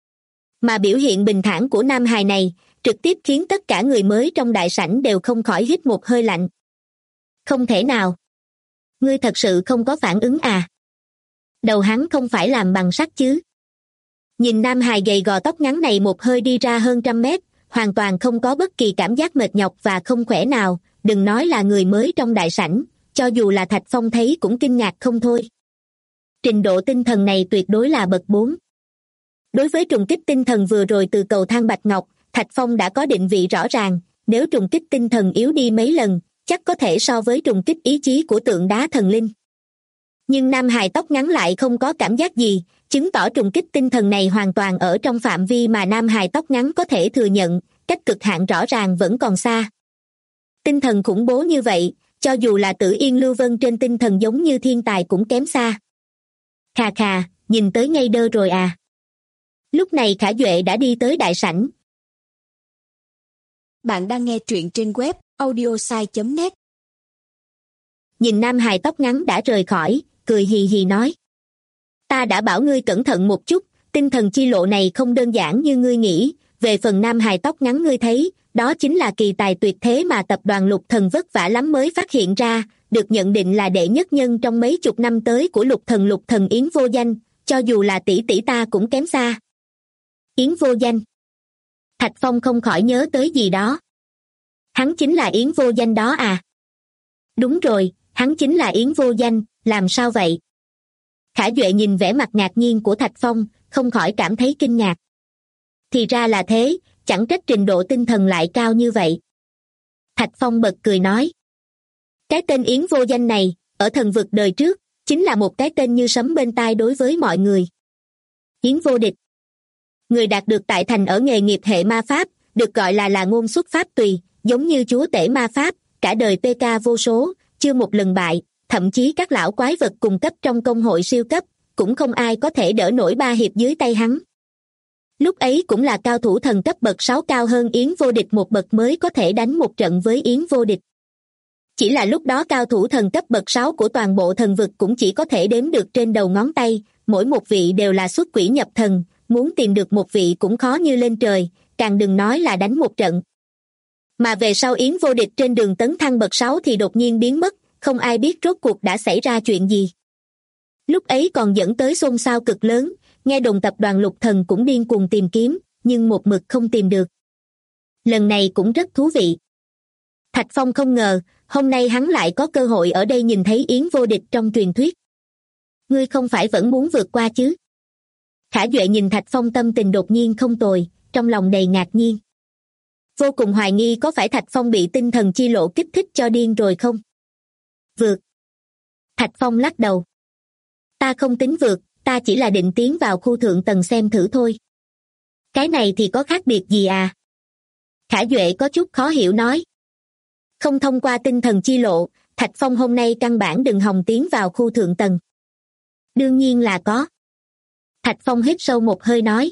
Mà biểu hiện bình thản của nam hài này, trực tiếp khiến tất cả người mới trong đại sảnh đều không khỏi hít một hơi lạnh. Không thể nào. Ngươi thật sự không có phản ứng à? Đầu hắn không phải làm bằng sắt chứ? Nhìn nam hài gầy gò tóc ngắn này một hơi đi ra hơn 100 mét, hoàn toàn không có bất kỳ cảm giác mệt nhọc và không khỏe nào, đừng nói là người mới trong đại sảnh, cho dù là Thạch Phong thấy cũng kinh ngạc không thôi. Trình độ tinh thần này tuyệt đối là bậc 4. Đối với trùng kích tinh thần vừa rồi từ cầu thang bạch ngọc, Thạch Phong đã có định vị rõ ràng, nếu trùng kích tinh thần yếu đi mấy lần, chắc có thể so với trùng kích ý chí của tượng đá thần linh. Nhưng nam hài tóc ngắn lại không có cảm giác gì, chứng tỏ trùng kích tinh thần này hoàn toàn ở trong phạm vi mà nam hài tóc ngắn có thể thừa nhận, cách cực hạn rõ ràng vẫn còn xa. Tinh thần khủng bố như vậy, cho dù là Tử Yên Lưu Vân trên tinh thần giống như thiên tài cũng kém xa. Khà khà, nhìn tới ngây đơ rồi à. Lúc này Khả Duệ đã đi tới đại sảnh. Bạn đang nghe truyện trên web audiosai.net. Nhìn nam hài tóc ngắn đã rời khỏi, cười hì hì nói. Ta đã bảo ngươi cẩn thận một chút, tinh thần chi lộ này không đơn giản như ngươi nghĩ, về phần nam hài tóc ngắn ngươi thấy, đó chính là kỳ tài tuyệt thế mà tập đoàn Lục Thần vất vả lắm mới phát hiện ra, được nhận định là đệ nhất nhân trong mấy chục năm tới của Lục Thần Yến Vô Danh, cho dù là tỷ tỷ ta cũng kém xa. Yến Vô Danh. Thạch Phong không khỏi nhớ tới gì đó. Hắn chính là Yến Vô Danh đó à? Đúng rồi, hắn chính là Yến Vô Danh, làm sao vậy? Khả Duệ nhìn vẻ mặt ngạc nhiên của Thạch Phong, không khỏi cảm thấy kinh ngạc. Thì ra là thế, chẳng trách trình độ tinh thần lại cao như vậy. Thạch Phong bật cười nói. Cái tên Yến Vô Danh này, ở thần vực đời trước, chính là một cái tên như sấm bên tai đối với mọi người. Yến Vô Địch. Người đạt được tại thành ở nghề nghiệp hệ ma pháp, được gọi là ngôn xuất pháp tùy, giống như chúa tể ma pháp, cả đời PK vô số, chưa một lần bại, thậm chí các lão quái vật cùng cấp trong công hội siêu cấp, cũng không ai có thể đỡ nổi 3 hiệp dưới tay hắn. Lúc ấy cũng là cao thủ thần cấp bậc 6 cao hơn Yến Vô Địch một bậc mới có thể đánh một trận với Yến Vô Địch. Chỉ là lúc đó cao thủ thần cấp bậc 6 của toàn bộ thần vực cũng chỉ có thể đếm được trên đầu ngón tay, mỗi một vị đều là xuất quỷ nhập thần, muốn tìm được một vị cũng khó như lên trời, càng đừng nói là đánh một trận. Mà về sau Yến Vô Địch trên đường tấn thăng bậc 6 thì đột nhiên biến mất, không ai biết rốt cuộc đã xảy ra chuyện gì. Lúc ấy còn dẫn tới xôn xao cực lớn, nghe đồn tập đoàn Lục Thần cũng điên cuồng tìm kiếm, nhưng một mực không tìm được. Lần này cũng rất thú vị. Thạch Phong không ngờ, hôm nay hắn lại có cơ hội ở đây nhìn thấy Yến Vô Địch trong truyền thuyết. Ngươi không phải vẫn muốn vượt qua chứ? Khả Duệ nhìn Thạch Phong tâm tình đột nhiên không tồi, trong lòng đầy ngạc nhiên. Vô cùng hoài nghi có phải Thạch Phong bị tinh thần chi lộ kích thích cho điên rồi không? Vượt. Thạch Phong lắc đầu. Ta không tính vượt, ta chỉ là định tiến vào khu thượng tầng xem thử thôi. Cái này thì có khác biệt gì à? Khả Duệ có chút khó hiểu nói. Không thông qua tinh thần chi lộ, Thạch Phong hôm nay căn bản đừng hòng tiến vào khu thượng tầng. Đương nhiên là có. Thạch Phong hít sâu một hơi nói.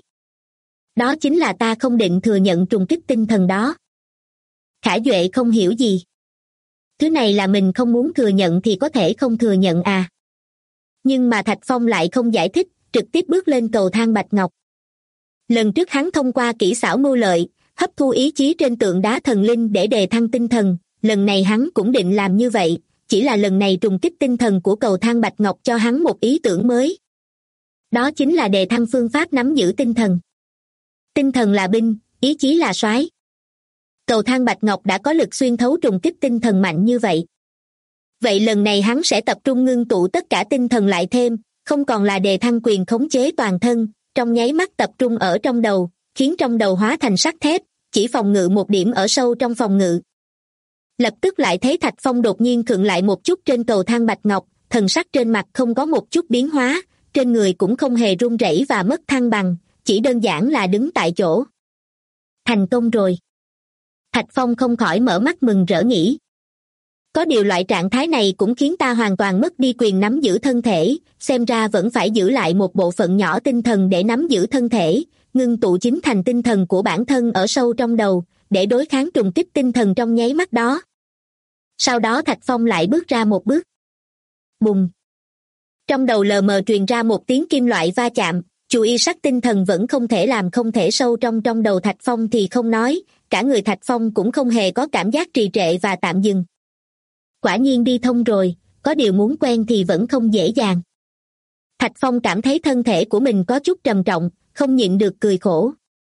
Đó chính là ta không định thừa nhận trùng kích tinh thần đó. Khả Duệ không hiểu gì. Thứ này là mình không muốn thừa nhận thì có thể không thừa nhận à. Nhưng mà Thạch Phong lại không giải thích, trực tiếp bước lên cầu thang bạch ngọc. Lần trước hắn thông qua kỹ xảo mưu lợi, hấp thu ý chí trên tượng đá thần linh để đề thăng tinh thần, lần này hắn cũng định làm như vậy, chỉ là lần này trùng kích tinh thần của cầu thang bạch ngọc cho hắn một ý tưởng mới. Đó chính là đề thăng phương pháp nắm giữ tinh thần. Tinh thần là binh, ý chí là soái. Cầu thang bạch ngọc đã có lực xuyên thấu trùng kích tinh thần mạnh như vậy. Vậy lần này hắn sẽ tập trung ngưng tụ tất cả tinh thần lại thêm, không còn là đề thăng quyền khống chế toàn thân, trong nháy mắt tập trung ở trong đầu, khiến trong đầu hóa thành sắt thép, chỉ phòng ngự một điểm ở sâu trong phòng ngự. Lập tức lại thấy Thạch Phong đột nhiên khựng lại một chút trên cầu thang bạch ngọc, thần sắc trên mặt không có một chút biến hóa, trên người cũng không hề run rẩy và mất thăng bằng, chỉ đơn giản là đứng tại chỗ. Thành công rồi. Thạch Phong không khỏi mở mắt mừng rỡ nghĩ. Có điều loại trạng thái này cũng khiến ta hoàn toàn mất đi quyền nắm giữ thân thể, xem ra vẫn phải giữ lại một bộ phận nhỏ tinh thần để nắm giữ thân thể, ngưng tụ chính thành tinh thần của bản thân ở sâu trong đầu, để đối kháng trùng kích tinh thần trong nháy mắt đó. Sau đó Thạch Phong lại bước ra một bước. Bùng! Trong đầu lờ mờ truyền ra một tiếng kim loại va chạm, chú ý sắc tinh thần vẫn không thể làm không thể sâu trong đầu Thạch Phong thì không nói, cả người Thạch Phong cũng không hề có cảm giác trì trệ và tạm dừng. Quả nhiên đi thông rồi, có điều muốn quen thì vẫn không dễ dàng. Thạch Phong cảm thấy thân thể của mình có chút trầm trọng, không nhịn được cười khổ.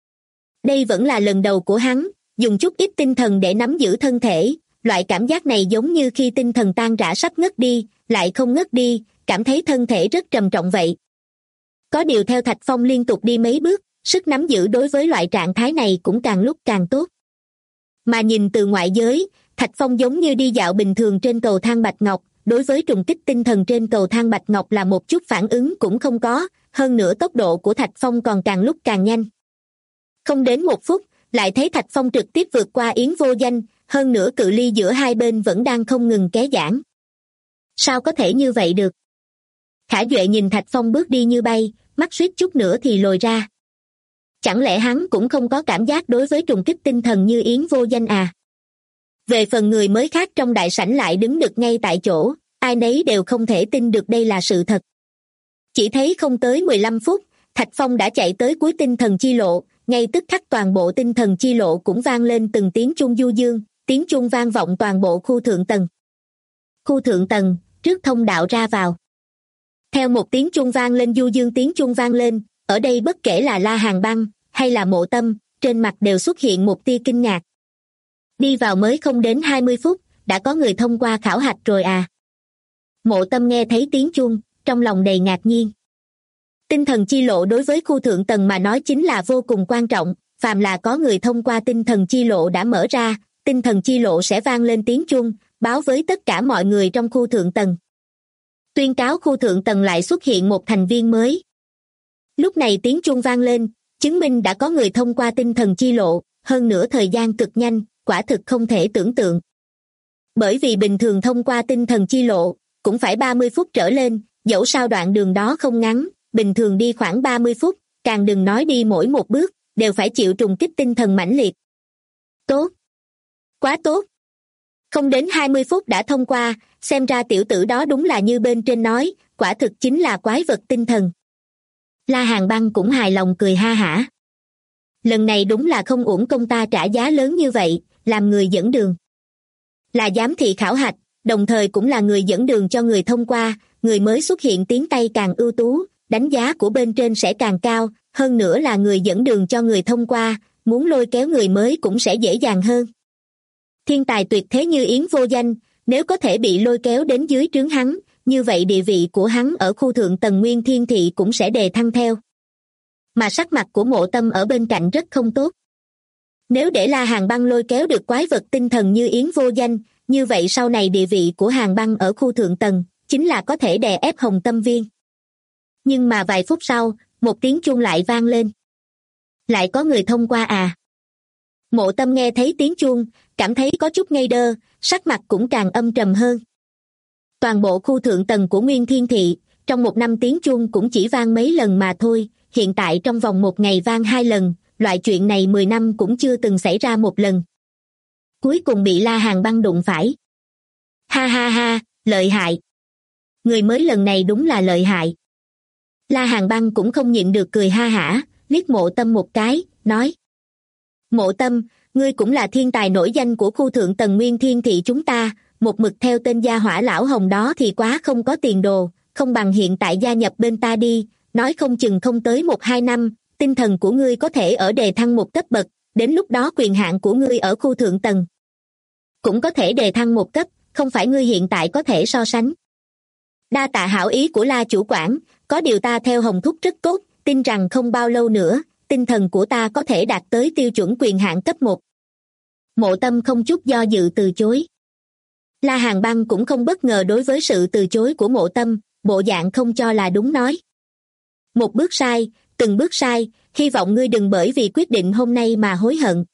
Đây vẫn là lần đầu của hắn, dùng chút ít tinh thần để nắm giữ thân thể, loại cảm giác này giống như khi tinh thần tan rã sắp ngất đi, lại không ngất đi, cảm thấy thân thể rất trầm trọng vậy. Có điều theo Thạch Phong liên tục đi mấy bước, sức nắm giữ đối với loại trạng thái này cũng càng lúc càng tốt. Mà nhìn từ ngoại giới, Thạch Phong giống như đi dạo bình thường trên cầu thang bạch ngọc, đối với trùng kích tinh thần trên cầu thang bạch ngọc là một chút phản ứng cũng không có, hơn nữa tốc độ của Thạch Phong còn càng lúc càng nhanh. Không đến một phút, lại thấy Thạch Phong trực tiếp vượt qua Yến Vô Danh, hơn nữa cự ly giữa hai bên vẫn đang không ngừng kéo giãn. Sao có thể như vậy được? Khả Duệ nhìn Thạch Phong bước đi như bay, mắt suýt chút nữa thì lồi ra. Chẳng lẽ hắn cũng không có cảm giác đối với trùng kích tinh thần như Yến Vô Danh à? Về phần người mới khác trong đại sảnh lại đứng đực ngay tại chỗ, ai nấy đều không thể tin được đây là sự thật. Chỉ thấy không tới 15 phút, Thạch Phong đã chạy tới cuối tinh thần chi lộ, ngay tức khắc toàn bộ tinh thần chi lộ cũng vang lên từng tiếng chuông du dương, tiếng chuông vang vọng toàn bộ khu thượng tầng. Khu thượng tầng, trước thông đạo ra vào. Theo một tiếng chuông vang lên du dương tiếng chuông vang lên, ở đây bất kể là La Hàn Băng hay là Mộ Tâm, trên mặt đều xuất hiện một tia kinh ngạc. Đi vào mới không đến 20 phút, đã có người thông qua khảo hạch rồi à? Mộ Tâm nghe thấy tiếng chuông, trong lòng đầy ngạc nhiên. Tinh thần chi lộ đối với khu thượng tầng mà nói chính là vô cùng quan trọng, phàm là có người thông qua tinh thần chi lộ đã mở ra, tinh thần chi lộ sẽ vang lên tiếng chuông, báo với tất cả mọi người trong khu thượng tầng. Tuyên cáo khu thượng tầng lại xuất hiện một thành viên mới. Lúc này tiếng chuông vang lên, chứng minh đã có người thông qua tinh thần chi lộ, hơn nữa thời gian cực nhanh, quả thực không thể tưởng tượng. Bởi vì bình thường thông qua tinh thần chi lộ, cũng phải 30 phút trở lên, dẫu sao đoạn đường đó không ngắn, bình thường đi khoảng 30 phút, càng đừng nói đi mỗi một bước, đều phải chịu trùng kích tinh thần mãnh liệt. Tốt! Quá tốt! Không đến 20 phút đã thông qua, xem ra tiểu tử đó đúng là như bên trên nói, quả thực chính là quái vật tinh thần. La Hàn Băng cũng hài lòng cười ha hả. Lần này đúng là không uổng công ta trả giá lớn như vậy, làm người dẫn đường. Là giám thị khảo hạch, đồng thời cũng là người dẫn đường cho người thông qua, người mới xuất hiện tiếng tay càng ưu tú, đánh giá của bên trên sẽ càng cao, hơn nữa là người dẫn đường cho người thông qua, muốn lôi kéo người mới cũng sẽ dễ dàng hơn. Thiên tài tuyệt thế như Yến Vô Danh, nếu có thể bị lôi kéo đến dưới trướng hắn, như vậy địa vị của hắn ở khu thượng tầng Nguyên Thiên Thị cũng sẽ đề thăng theo. Mà sắc mặt của Mộ Tâm ở bên cạnh rất không tốt. Nếu để La Hàn Băng lôi kéo được quái vật tinh thần như Yến Vô Danh, như vậy sau này địa vị của Hàn Băng ở khu thượng tầng, chính là có thể đè ép Hồng Tâm Viên. Nhưng mà vài phút sau, một tiếng chuông lại vang lên. Lại có người thông qua à? Mộ Tâm nghe thấy tiếng chuông, cảm thấy có chút ngây đơ, sắc mặt cũng càng âm trầm hơn. Toàn bộ khu thượng tầng của Nguyên Thiên Thị, trong một năm tiếng chuông cũng chỉ vang mấy lần mà thôi, hiện tại trong vòng một ngày vang 2 lần, loại chuyện này 10 năm cũng chưa từng xảy ra một lần. Cuối cùng bị La Hàn Băng đụng phải. Ha ha ha, lợi hại. Người mới lần này đúng là lợi hại. La Hàn Băng cũng không nhịn được cười ha hả, liếc Mộ Tâm một cái, nói. Mộ Tâm, ngươi cũng là thiên tài nổi danh của khu thượng tầng Nguyên Thiên Thị chúng ta, một mực theo tên gia hỏa lão hồng đó thì quá không có tiền đồ, không bằng hiện tại gia nhập bên ta đi, nói không chừng không tới 1-2 năm, tinh thần của ngươi có thể ở đề thăng một cấp bậc, đến lúc đó quyền hạn của ngươi ở khu thượng tầng cũng có thể đề thăng một cấp, không phải ngươi hiện tại có thể so sánh. Đa tạ hảo ý của La chủ quản, có điều ta theo Hồng Thúc rất tốt, tin rằng không bao lâu nữa, tinh thần của ta có thể đạt tới tiêu chuẩn quyền hạn cấp 1. Mộ Tâm không chút do dự từ chối. La Hàn Băng cũng không bất ngờ đối với sự từ chối của Mộ Tâm, bộ dạng không cho là đúng nói. Một bước sai, từng bước sai, hy vọng ngươi đừng bởi vì quyết định hôm nay mà hối hận.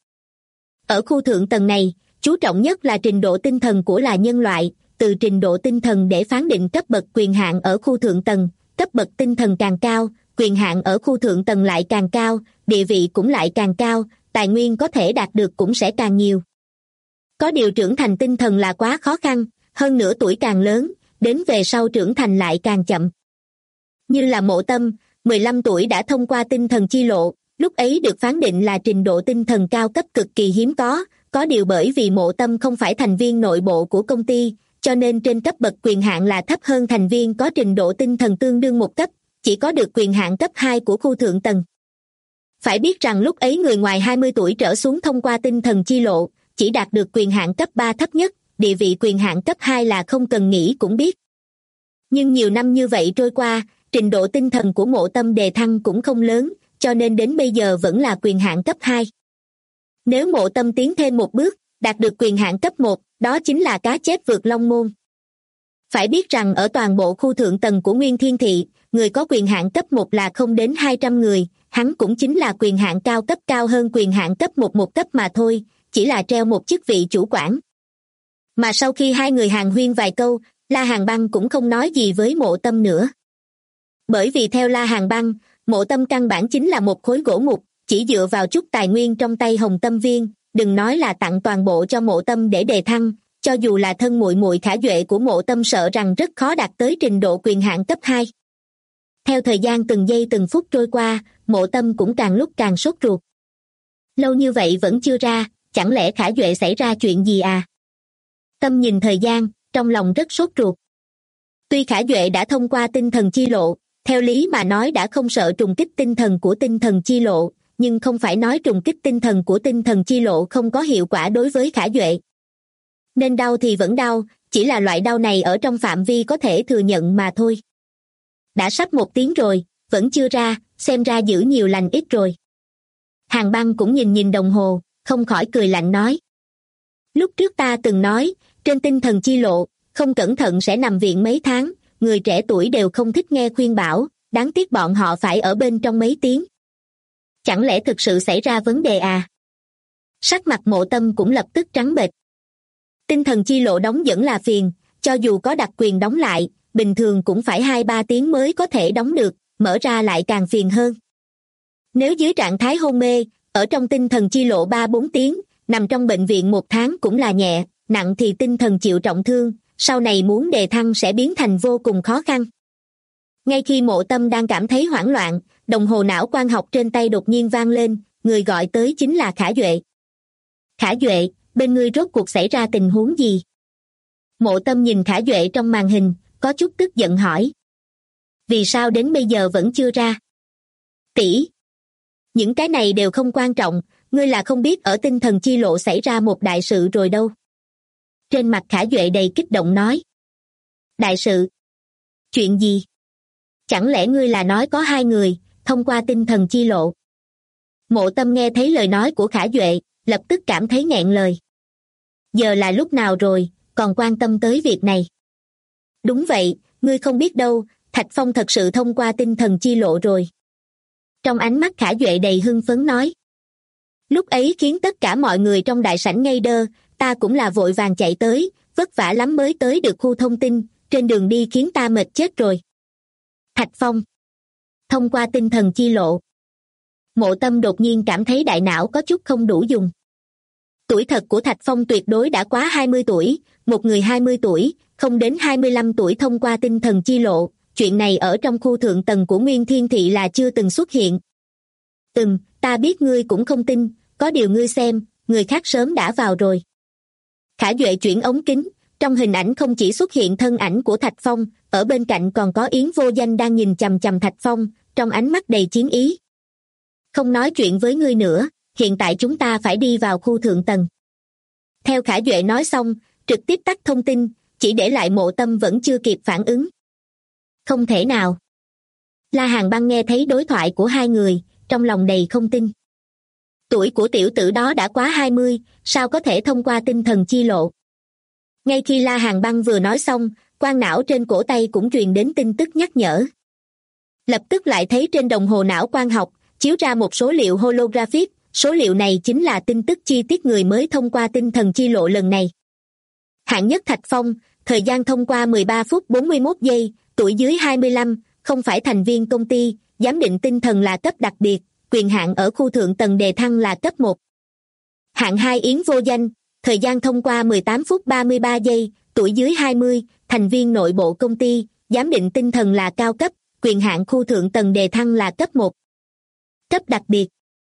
Ở khu thượng tầng này, chú trọng nhất là trình độ tinh thần của là nhân loại, từ trình độ tinh thần để phán định cấp bậc quyền hạn ở khu thượng tầng, cấp bậc tinh thần càng cao, quyền hạn ở khu thượng tầng lại càng cao, địa vị cũng lại càng cao, tài nguyên có thể đạt được cũng sẽ càng nhiều. Có điều trưởng thành tinh thần là quá khó khăn, hơn nữa tuổi càng lớn, đến về sau trưởng thành lại càng chậm. Như là Mộ Tâm, 15 tuổi đã thông qua tinh thần chi lộ, lúc ấy được phán định là trình độ tinh thần cao cấp cực kỳ hiếm có điều bởi vì Mộ Tâm không phải thành viên nội bộ của công ty, cho nên trên cấp bậc quyền hạn là thấp hơn thành viên có trình độ tinh thần tương đương một cấp, chỉ có được quyền hạn cấp 2 của khu thượng tầng. Phải biết rằng lúc ấy người ngoài 20 tuổi trở xuống thông qua tinh thần chi lộ, chỉ đạt được quyền hạn cấp 3 thấp nhất, địa vị quyền hạn cấp 2 là không cần nghĩ cũng biết. Nhưng nhiều năm như vậy trôi qua, trình độ tinh thần của Mộ Tâm đề thăng cũng không lớn, cho nên đến bây giờ vẫn là quyền hạn cấp 2. Nếu Mộ Tâm tiến thêm một bước, đạt được quyền hạn cấp 1, đó chính là cá chép vượt long môn. Phải biết rằng ở toàn bộ khu thượng tầng của Nguyên Thiên Thị, người có quyền hạn cấp 1 là không đến 200 người, hắn cũng chính là quyền hạn cao cấp cao hơn quyền hạn cấp 1 một cấp mà thôi, chỉ là treo một chức vị chủ quản. Mà sau khi hai người hàn huyên vài câu, La Hàn Băng cũng không nói gì với Mộ Tâm nữa. Bởi vì theo La Hàn Băng, Mộ Tâm căn bản chính là một khối gỗ mục, chỉ dựa vào chút tài nguyên trong tay Hồng Tâm Viên, đừng nói là tặng toàn bộ cho Mộ Tâm để đề thăng, cho dù là thân muội muội Khả Duệ của Mộ Tâm sợ rằng rất khó đạt tới trình độ quyền hạn cấp 2. Theo thời gian từng giây từng phút trôi qua, Mộ Tâm cũng càng lúc càng sốt ruột. Lâu như vậy vẫn chưa ra, chẳng lẽ Khả Duệ xảy ra chuyện gì à? Tâm nhìn thời gian, trong lòng rất sốt ruột. Tuy Khả Duệ đã thông qua tinh thần chi lộ, theo lý mà nói đã không sợ trùng kích tinh thần của tinh thần chi lộ, nhưng không phải nói trùng kích tinh thần của tinh thần chi lộ không có hiệu quả đối với Khả Duệ. Nên đau thì vẫn đau, chỉ là loại đau này ở trong phạm vi có thể thừa nhận mà thôi. Đã sắp 1 tiếng rồi, vẫn chưa ra, xem ra giữ nhiều lành ít rồi. Hàn Băng cũng nhìn đồng hồ, không khỏi cười lạnh nói. Lúc trước ta từng nói, trên tinh thần chi lộ, không cẩn thận sẽ nằm viện mấy tháng, người trẻ tuổi đều không thích nghe khuyên bảo, đáng tiếc bọn họ phải ở bên trong mấy tiếng. Chẳng lẽ thực sự xảy ra vấn đề à? Sắc mặt Mộ Tâm cũng lập tức trắng bệch. Tinh thần chi lộ đóng vẫn là phiền, cho dù có đặc quyền đóng lại, bình thường cũng phải 2-3 tiếng mới có thể đóng được, mở ra lại càng phiền hơn. Nếu dưới trạng thái hôn mê, ở trong tinh thần chi lộ 3-4 tiếng, nằm trong bệnh viện 1 tháng cũng là nhẹ, nặng thì tinh thần chịu trọng thương, sau này muốn đề thăng sẽ biến thành vô cùng khó khăn. Ngay khi Mộ Tâm đang cảm thấy hoảng loạn, đồng hồ não quang học trên tay đột nhiên vang lên, người gọi tới chính là Khả Duệ. Khả Duệ, bên ngươi rốt cuộc xảy ra tình huống gì? Mộ Tâm nhìn Khả Duệ trong màn hình, có chút tức giận hỏi. Vì sao đến bây giờ vẫn chưa ra? Tỷ, những cái này đều không quan trọng, ngươi là không biết ở tinh thần chi lộ xảy ra một đại sự rồi đâu. Trên mặt Khả Duệ đầy kích động nói. Đại sự? Chuyện gì? Chẳng lẽ ngươi là nói có 2 người, thông qua tinh thần chi lộ? Mộ Tâm nghe thấy lời nói của Khả Duệ, lập tức cảm thấy nghẹn lời. Giờ là lúc nào rồi, còn quan tâm tới việc này? Đúng vậy, ngươi không biết đâu, Thạch Phong thật sự thông qua tinh thần chi lộ rồi. Trong ánh mắt Khả Duệ đầy hưng phấn nói. Lúc ấy khiến tất cả mọi người trong đại sảnh ngây đơ, ta cũng là vội vàng chạy tới, vất vả lắm mới tới được khu thông tin, trên đường đi khiến ta mệt chết rồi. Thạch Phong. Thông qua tinh thần chi lộ. Mộ Tâm đột nhiên cảm thấy đại não có chút không đủ dùng. Tuổi thật của Thạch Phong tuyệt đối đã quá 20 tuổi, một người 20 tuổi, không đến 25 tuổi thông qua tinh thần chi lộ, chuyện này ở trong khu thượng tầng của Nguyên Thiên Thị là chưa từng xuất hiện. Ta biết ngươi cũng không tin, có điều ngươi xem, người khác sớm đã vào rồi. Khả Duệ chuyển ống kính, trong hình ảnh không chỉ xuất hiện thân ảnh của Thạch Phong, ở bên cạnh còn có Yến Vô Danh đang nhìn chằm chằm Thạch Phong, trong ánh mắt đầy chiến ý. Không nói chuyện với ngươi nữa, hiện tại chúng ta phải đi vào khu thượng tầng. Theo Khả Duệ nói xong, trực tiếp tắt thông tin, chỉ để lại Mộ Tâm vẫn chưa kịp phản ứng. Không thể nào. La Hàn Băng nghe thấy đối thoại của hai người, trong lòng đầy không tin. Tuổi của tiểu tử đó đã quá 20, sao có thể thông qua tinh thần chi lộ? Ngay khi La Hàn Băng vừa nói xong, quang não trên cổ tay cũng truyền đến tin tức nhắc nhở. Lập tức lại thấy trên đồng hồ não quang học, chiếu ra một số liệu holographic, số liệu này chính là tin tức chi tiết người mới thông qua tinh thần chi lộ lần này. Hạng nhất Thạch Phong, thời gian thông qua 13 phút 41 giây, tuổi dưới 25, không phải thành viên công ty, giám định tinh thần là cấp đặc biệt, quyền hạn ở khu thượng tầng đề thăng là cấp 1. Hạng 2 Yến Vô Danh, thời gian thông qua 18 phút 33 giây, tuổi dưới 20, thành viên nội bộ công ty, giám định tinh thần là cao cấp, quyền hạn khu thượng tầng đề thăng là cấp 1. Cấp đặc biệt.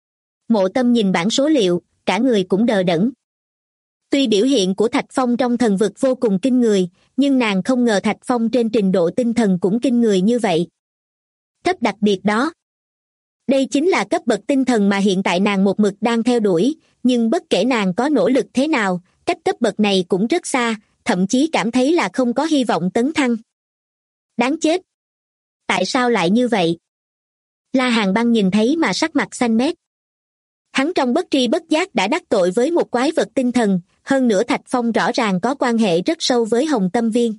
Mộ Tâm nhìn bảng số liệu, cả người cũng đờ đẫn. Tuy biểu hiện của Thạch Phong trong thần vực vô cùng kinh người, nhưng nàng không ngờ Thạch Phong trên trình độ tinh thần cũng kinh người như vậy. Cấp đặc biệt đó. Đây chính là cấp bậc tinh thần mà hiện tại nàng một mực đang theo đuổi, nhưng bất kể nàng có nỗ lực thế nào, cách cấp bậc này cũng rất xa, thậm chí cảm thấy là không có hy vọng tấn thăng. Đáng chết! Tại sao lại như vậy? La Hàn Băng nhìn thấy mà sắc mặt xanh mét. Hắn trong bất tri bất giác đã đắc tội với một quái vật tinh thần, hơn nữa Thạch Phong rõ ràng có quan hệ rất sâu với Hồng Tâm Viên.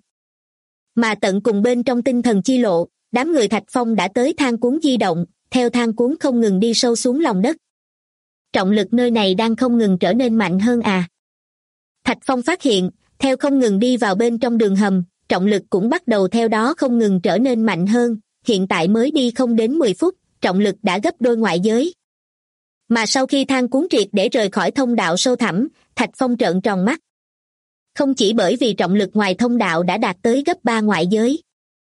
Mà tận cùng bên trong tinh thần chi lộ, đám người Thạch Phong đã tới thang cuốn di động, theo thang cuốn không ngừng đi sâu xuống lòng đất. Trọng lực nơi này đang không ngừng trở nên mạnh hơn à. Thạch Phong phát hiện, theo không ngừng đi vào bên trong đường hầm, trọng lực cũng bắt đầu theo đó không ngừng trở nên mạnh hơn, hiện tại mới đi không đến 10 phút, trọng lực đã gấp đôi ngoại giới. Mà sau khi thang cuốn triệt để rời khỏi thông đạo sâu thẳm, Thạch Phong trợn tròn mắt. Không chỉ bởi vì trọng lực ngoài thông đạo đã đạt tới gấp 3 ngoại giới.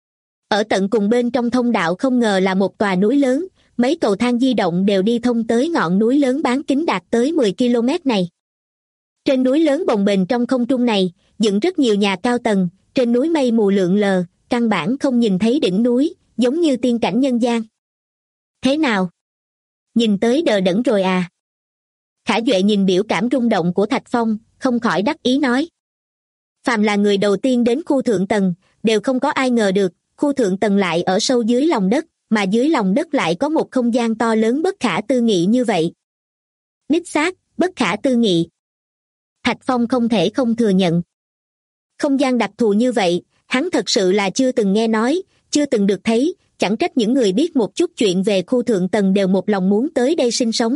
Ở tận cùng bên trong thông đạo không ngờ là một tòa núi lớn, mấy cầu thang di động đều đi thông tới ngọn núi lớn bán kính đạt tới 10 km này. Trên núi lớn bồng bềnh trong không trung này, dựng rất nhiều nhà cao tầng, trên núi mây mù lượn lờ, căn bản không nhìn thấy đỉnh núi, giống như tiên cảnh nhân gian. Thế nào? Nhìn tới đờ đẫn rồi à? Khả Duệ nhìn biểu cảm rung động của Thạch Phong, không khỏi đắc ý nói. Phàm là người đầu tiên đến khu thượng tầng, đều không có ai ngờ được, khu thượng tầng lại ở sâu dưới lòng đất, mà dưới lòng đất lại có một không gian to lớn bất khả tư nghị như vậy. Đích xác, bất khả tư nghị. Thạch Phong không thể không thừa nhận. Không gian đặc thù như vậy, hắn thật sự là chưa từng nghe nói, chưa từng được thấy, chẳng trách những người biết một chút chuyện về khu thượng tầng đều một lòng muốn tới đây sinh sống.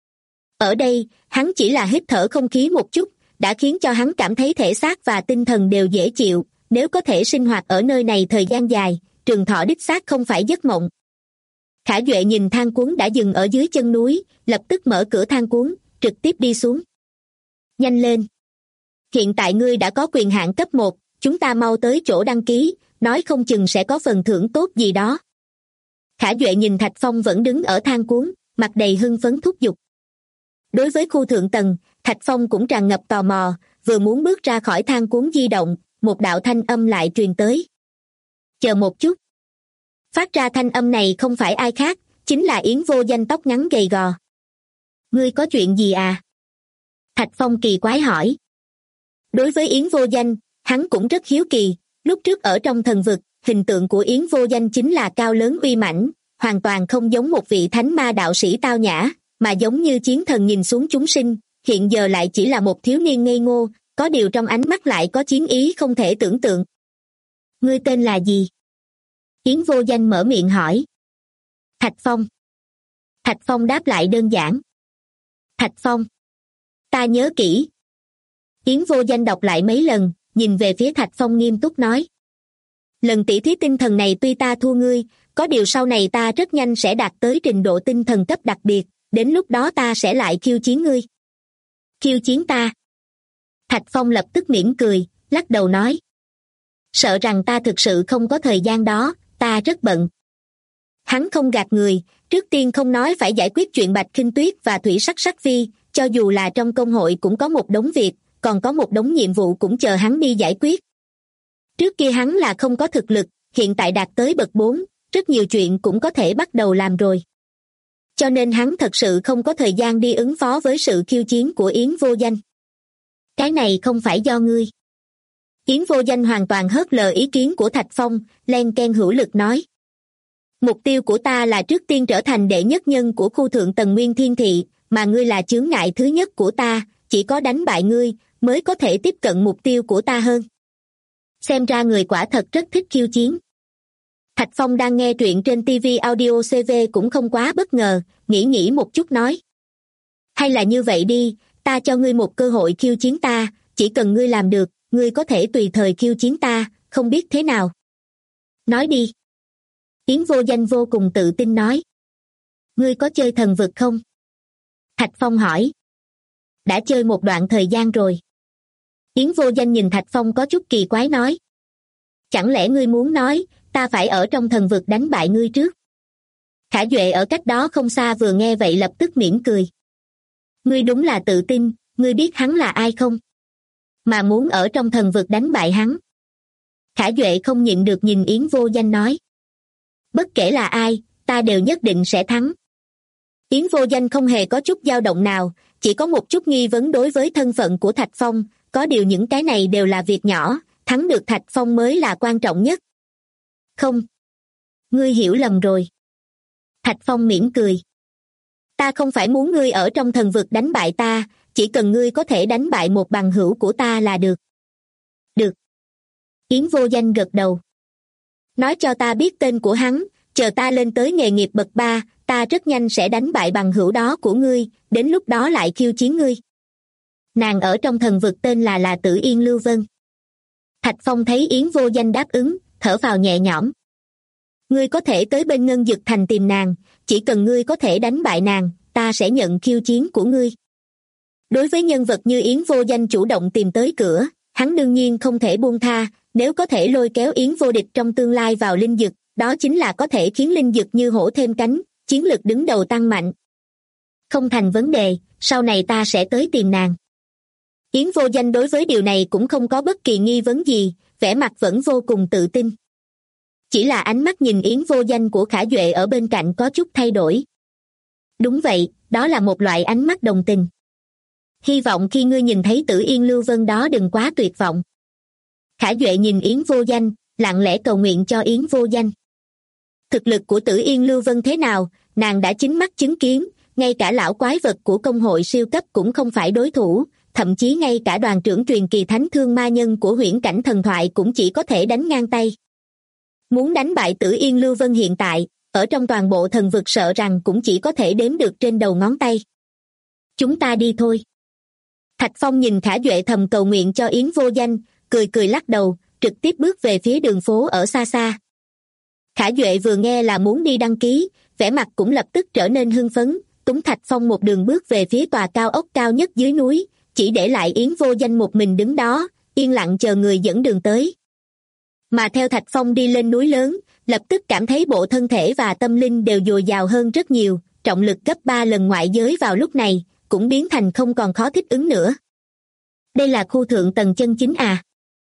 Ở đây, hắn chỉ là hít thở không khí một chút, đã khiến cho hắn cảm thấy thể xác và tinh thần đều dễ chịu, nếu có thể sinh hoạt ở nơi này thời gian dài, trường thọ đích xác không phải giấc mộng. Khả Duệ nhìn thang cuốn đã dừng ở dưới chân núi, lập tức mở cửa thang cuốn, trực tiếp đi xuống. Nhanh lên! Hiện tại ngươi đã có quyền hạn cấp 1, chúng ta mau tới chỗ đăng ký, nói không chừng sẽ có phần thưởng tốt gì đó. Khả Duệ nhìn Thạch Phong vẫn đứng ở thang cuốn, mặt đầy hưng phấn thúc giục. Đối với khu thượng tầng, Thạch Phong cũng tràn ngập tò mò, vừa muốn bước ra khỏi thang cuốn di động, một đạo thanh âm lại truyền tới. Chờ một chút. Phát ra thanh âm này không phải ai khác, chính là Yến Vô Danh tóc ngắn gầy gò. Ngươi có chuyện gì à? Thạch Phong kỳ quái hỏi. Đối với Yến Vô Danh, hắn cũng rất hiếu kỳ, lúc trước ở trong thần vực, hình tượng của Yến Vô Danh chính là cao lớn uy mãnh, hoàn toàn không giống một vị thánh ma đạo sĩ tao nhã, mà giống như chiến thần nhìn xuống chúng sinh, hiện giờ lại chỉ là một thiếu niên ngây ngô, có điều trong ánh mắt lại có chiến ý không thể tưởng tượng. Ngươi tên là gì? Yến Vô Danh mở miệng hỏi. Thạch Phong. Thạch Phong đáp lại đơn giản. Thạch Phong. Ta nhớ kỹ. Yến Vô Danh đọc lại mấy lần, nhìn về phía Thạch Phong nghiêm túc nói. Lần tỷ thí tinh thần này tuy ta thua ngươi, có điều sau này ta rất nhanh sẽ đạt tới trình độ tinh thần cấp đặc biệt, đến lúc đó ta sẽ lại khiêu chiến ngươi. Khiêu chiến ta? Thạch Phong lập tức mỉm cười, lắc đầu nói. Sợ rằng ta thực sự không có thời gian đó, ta rất bận. Hắn không gạt người, trước tiên không nói phải giải quyết chuyện Bạch Khinh Tuyết và Thủy Sắc Sắc Phi, cho dù là trong công hội cũng có một đống việc, còn có một đống nhiệm vụ cũng chờ hắn đi giải quyết. Trước kia hắn là không có thực lực, hiện tại đạt tới bậc 4, rất nhiều chuyện cũng có thể bắt đầu làm rồi. Cho nên hắn thật sự không có thời gian đi ứng phó với sự khiêu chiến của Yến Vô Danh. Cái này không phải do ngươi. Yến Vô Danh hoàn toàn hớt lờ ý kiến của Thạch Phong, len ken hữu lực nói. Mục tiêu của ta là trước tiên trở thành đệ nhất nhân của khu thượng tầng Nguyên Thiên Thị, mà ngươi là chướng ngại thứ nhất của ta, chỉ có đánh bại ngươi mới có thể tiếp cận mục tiêu của ta hơn. Xem ra người quả thật rất thích khiêu chiến. Thạch Phong đang nghe truyện trên TV Audio CV cũng không quá bất ngờ, nghĩ một chút nói. Hay là như vậy đi, ta cho ngươi một cơ hội khiêu chiến ta, chỉ cần ngươi làm được, ngươi có thể tùy thời khiêu chiến ta, không biết thế nào. Nói đi. Yến Vô Danh vô cùng tự tin nói. Ngươi có chơi thần vực không? Thạch Phong hỏi. Đã chơi một đoạn thời gian rồi. Yến Vô Danh nhìn Thạch Phong có chút kỳ quái nói. Chẳng lẽ ngươi muốn nói, ta phải ở trong thần vực đánh bại ngươi trước? Khả Duệ ở cách đó không xa vừa nghe vậy lập tức mỉm cười. Ngươi đúng là tự tin, ngươi biết hắn là ai không? Mà muốn ở trong thần vực đánh bại hắn. Khả Duệ không nhịn được nhìn Yến Vô Danh nói. Bất kể là ai, ta đều nhất định sẽ thắng. Yến Vô Danh không hề có chút dao động nào, chỉ có một chút nghi vấn đối với thân phận của Thạch Phong, có điều những cái này đều là việc nhỏ, thắng được Thạch Phong mới là quan trọng nhất. Không. Ngươi hiểu lầm rồi. Thạch Phong mỉm cười. Ta không phải muốn ngươi ở trong thần vực đánh bại ta, chỉ cần ngươi có thể đánh bại một bằng hữu của ta là được. Được. Yến Vô Danh gật đầu. Nói cho ta biết tên của hắn, chờ ta lên tới nghề nghiệp bậc 3, ta rất nhanh sẽ đánh bại bằng hữu đó của ngươi, đến lúc đó lại khiêu chiến ngươi. Nàng ở trong thần vực tên là Tử Yên Lưu Vân. Thạch Phong thấy Yến Vô Danh đáp ứng, thở phào nhẹ nhõm. Ngươi có thể tới bên Ngân Dực Thành tìm nàng, chỉ cần ngươi có thể đánh bại nàng, ta sẽ nhận khiêu chiến của ngươi. Đối với nhân vật như Yến Vô Danh chủ động tìm tới cửa, hắn đương nhiên không thể buông tha, nếu có thể lôi kéo Yến Vô Địch trong tương lai vào linh dực, đó chính là có thể khiến linh dực như hổ thêm cánh, chiến lực đứng đầu tăng mạnh. Không thành vấn đề, sau này ta sẽ tới tìm nàng. Yến Vô Danh đối với điều này cũng không có bất kỳ nghi vấn gì, vẻ mặt vẫn vô cùng tự tin. Chỉ là ánh mắt nhìn Yến Vô Danh của Khả Duệ ở bên cạnh có chút thay đổi. Đúng vậy, đó là một loại ánh mắt đồng tình. Hy vọng khi ngươi nhìn thấy Tử Yên Lưu Vân đó đừng quá tuyệt vọng. Khả Duệ nhìn Yến Vô Danh, lặng lẽ cầu nguyện cho Yến Vô Danh. Thực lực của Tử Yên Lưu Vân thế nào, nàng đã chính mắt chứng kiến, ngay cả lão quái vật của công hội siêu cấp cũng không phải đối thủ, thậm chí ngay cả đoàn trưởng truyền kỳ thánh thương ma nhân của huyễn cảnh thần thoại cũng chỉ có thể đánh ngang tay. Muốn đánh bại Tử Yên Lưu Vân hiện tại, ở trong toàn bộ thần vực sợ rằng cũng chỉ có thể đếm được trên đầu ngón tay. Chúng ta đi thôi. Thạch Phong nhìn Khả Duệ thầm cầu nguyện cho Yến Vô Danh, cười lắc đầu, trực tiếp bước về phía đường phố ở xa xa. Khả Duệ vừa nghe là muốn đi đăng ký, vẻ mặt cũng lập tức trở nên hưng phấn, túm Thạch Phong một đường bước về phía tòa cao ốc cao nhất dưới núi, chỉ để lại Yến Vô Danh một mình đứng đó, yên lặng chờ người dẫn đường tới. Mà theo Thạch Phong đi lên núi lớn, lập tức cảm thấy bộ thân thể và tâm linh đều dồi dào hơn rất nhiều, trọng lực gấp 3 lần ngoại giới vào lúc này, cũng biến thành không còn khó thích ứng nữa. Đây là khu thượng tầng chân chính à?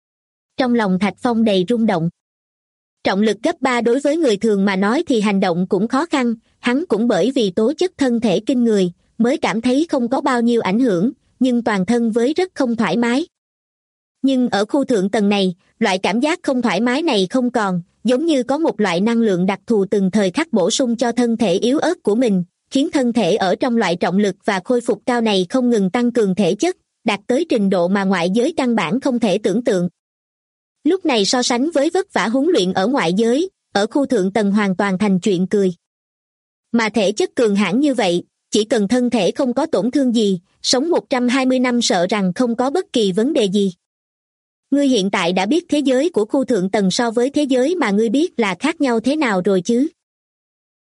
Trong lòng Thạch Phong đầy rung động. Trọng lực gấp 3 đối với người thường mà nói thì hành động cũng khó khăn, hắn cũng bởi vì tố chất thân thể kinh người, mới cảm thấy không có bao nhiêu ảnh hưởng, nhưng toàn thân với rất không thoải mái. Nhưng ở khu thượng tầng này, loại cảm giác không thoải mái này không còn, giống như có một loại năng lượng đặc thù từng thời khắc bổ sung cho thân thể yếu ớt của mình, khiến thân thể ở trong loại trọng lực và khôi phục cao này không ngừng tăng cường thể chất, đạt tới trình độ mà ngoại giới căn bản không thể tưởng tượng. Lúc này so sánh với vất vả huấn luyện ở ngoại giới, ở khu thượng tầng hoàn toàn thành chuyện cười. Mà thể chất cường hãn như vậy, chỉ cần thân thể không có tổn thương gì, sống 120 năm sợ rằng không có bất kỳ vấn đề gì. Ngươi hiện tại đã biết thế giới của khu thượng tầng so với thế giới mà ngươi biết là khác nhau thế nào rồi chứ?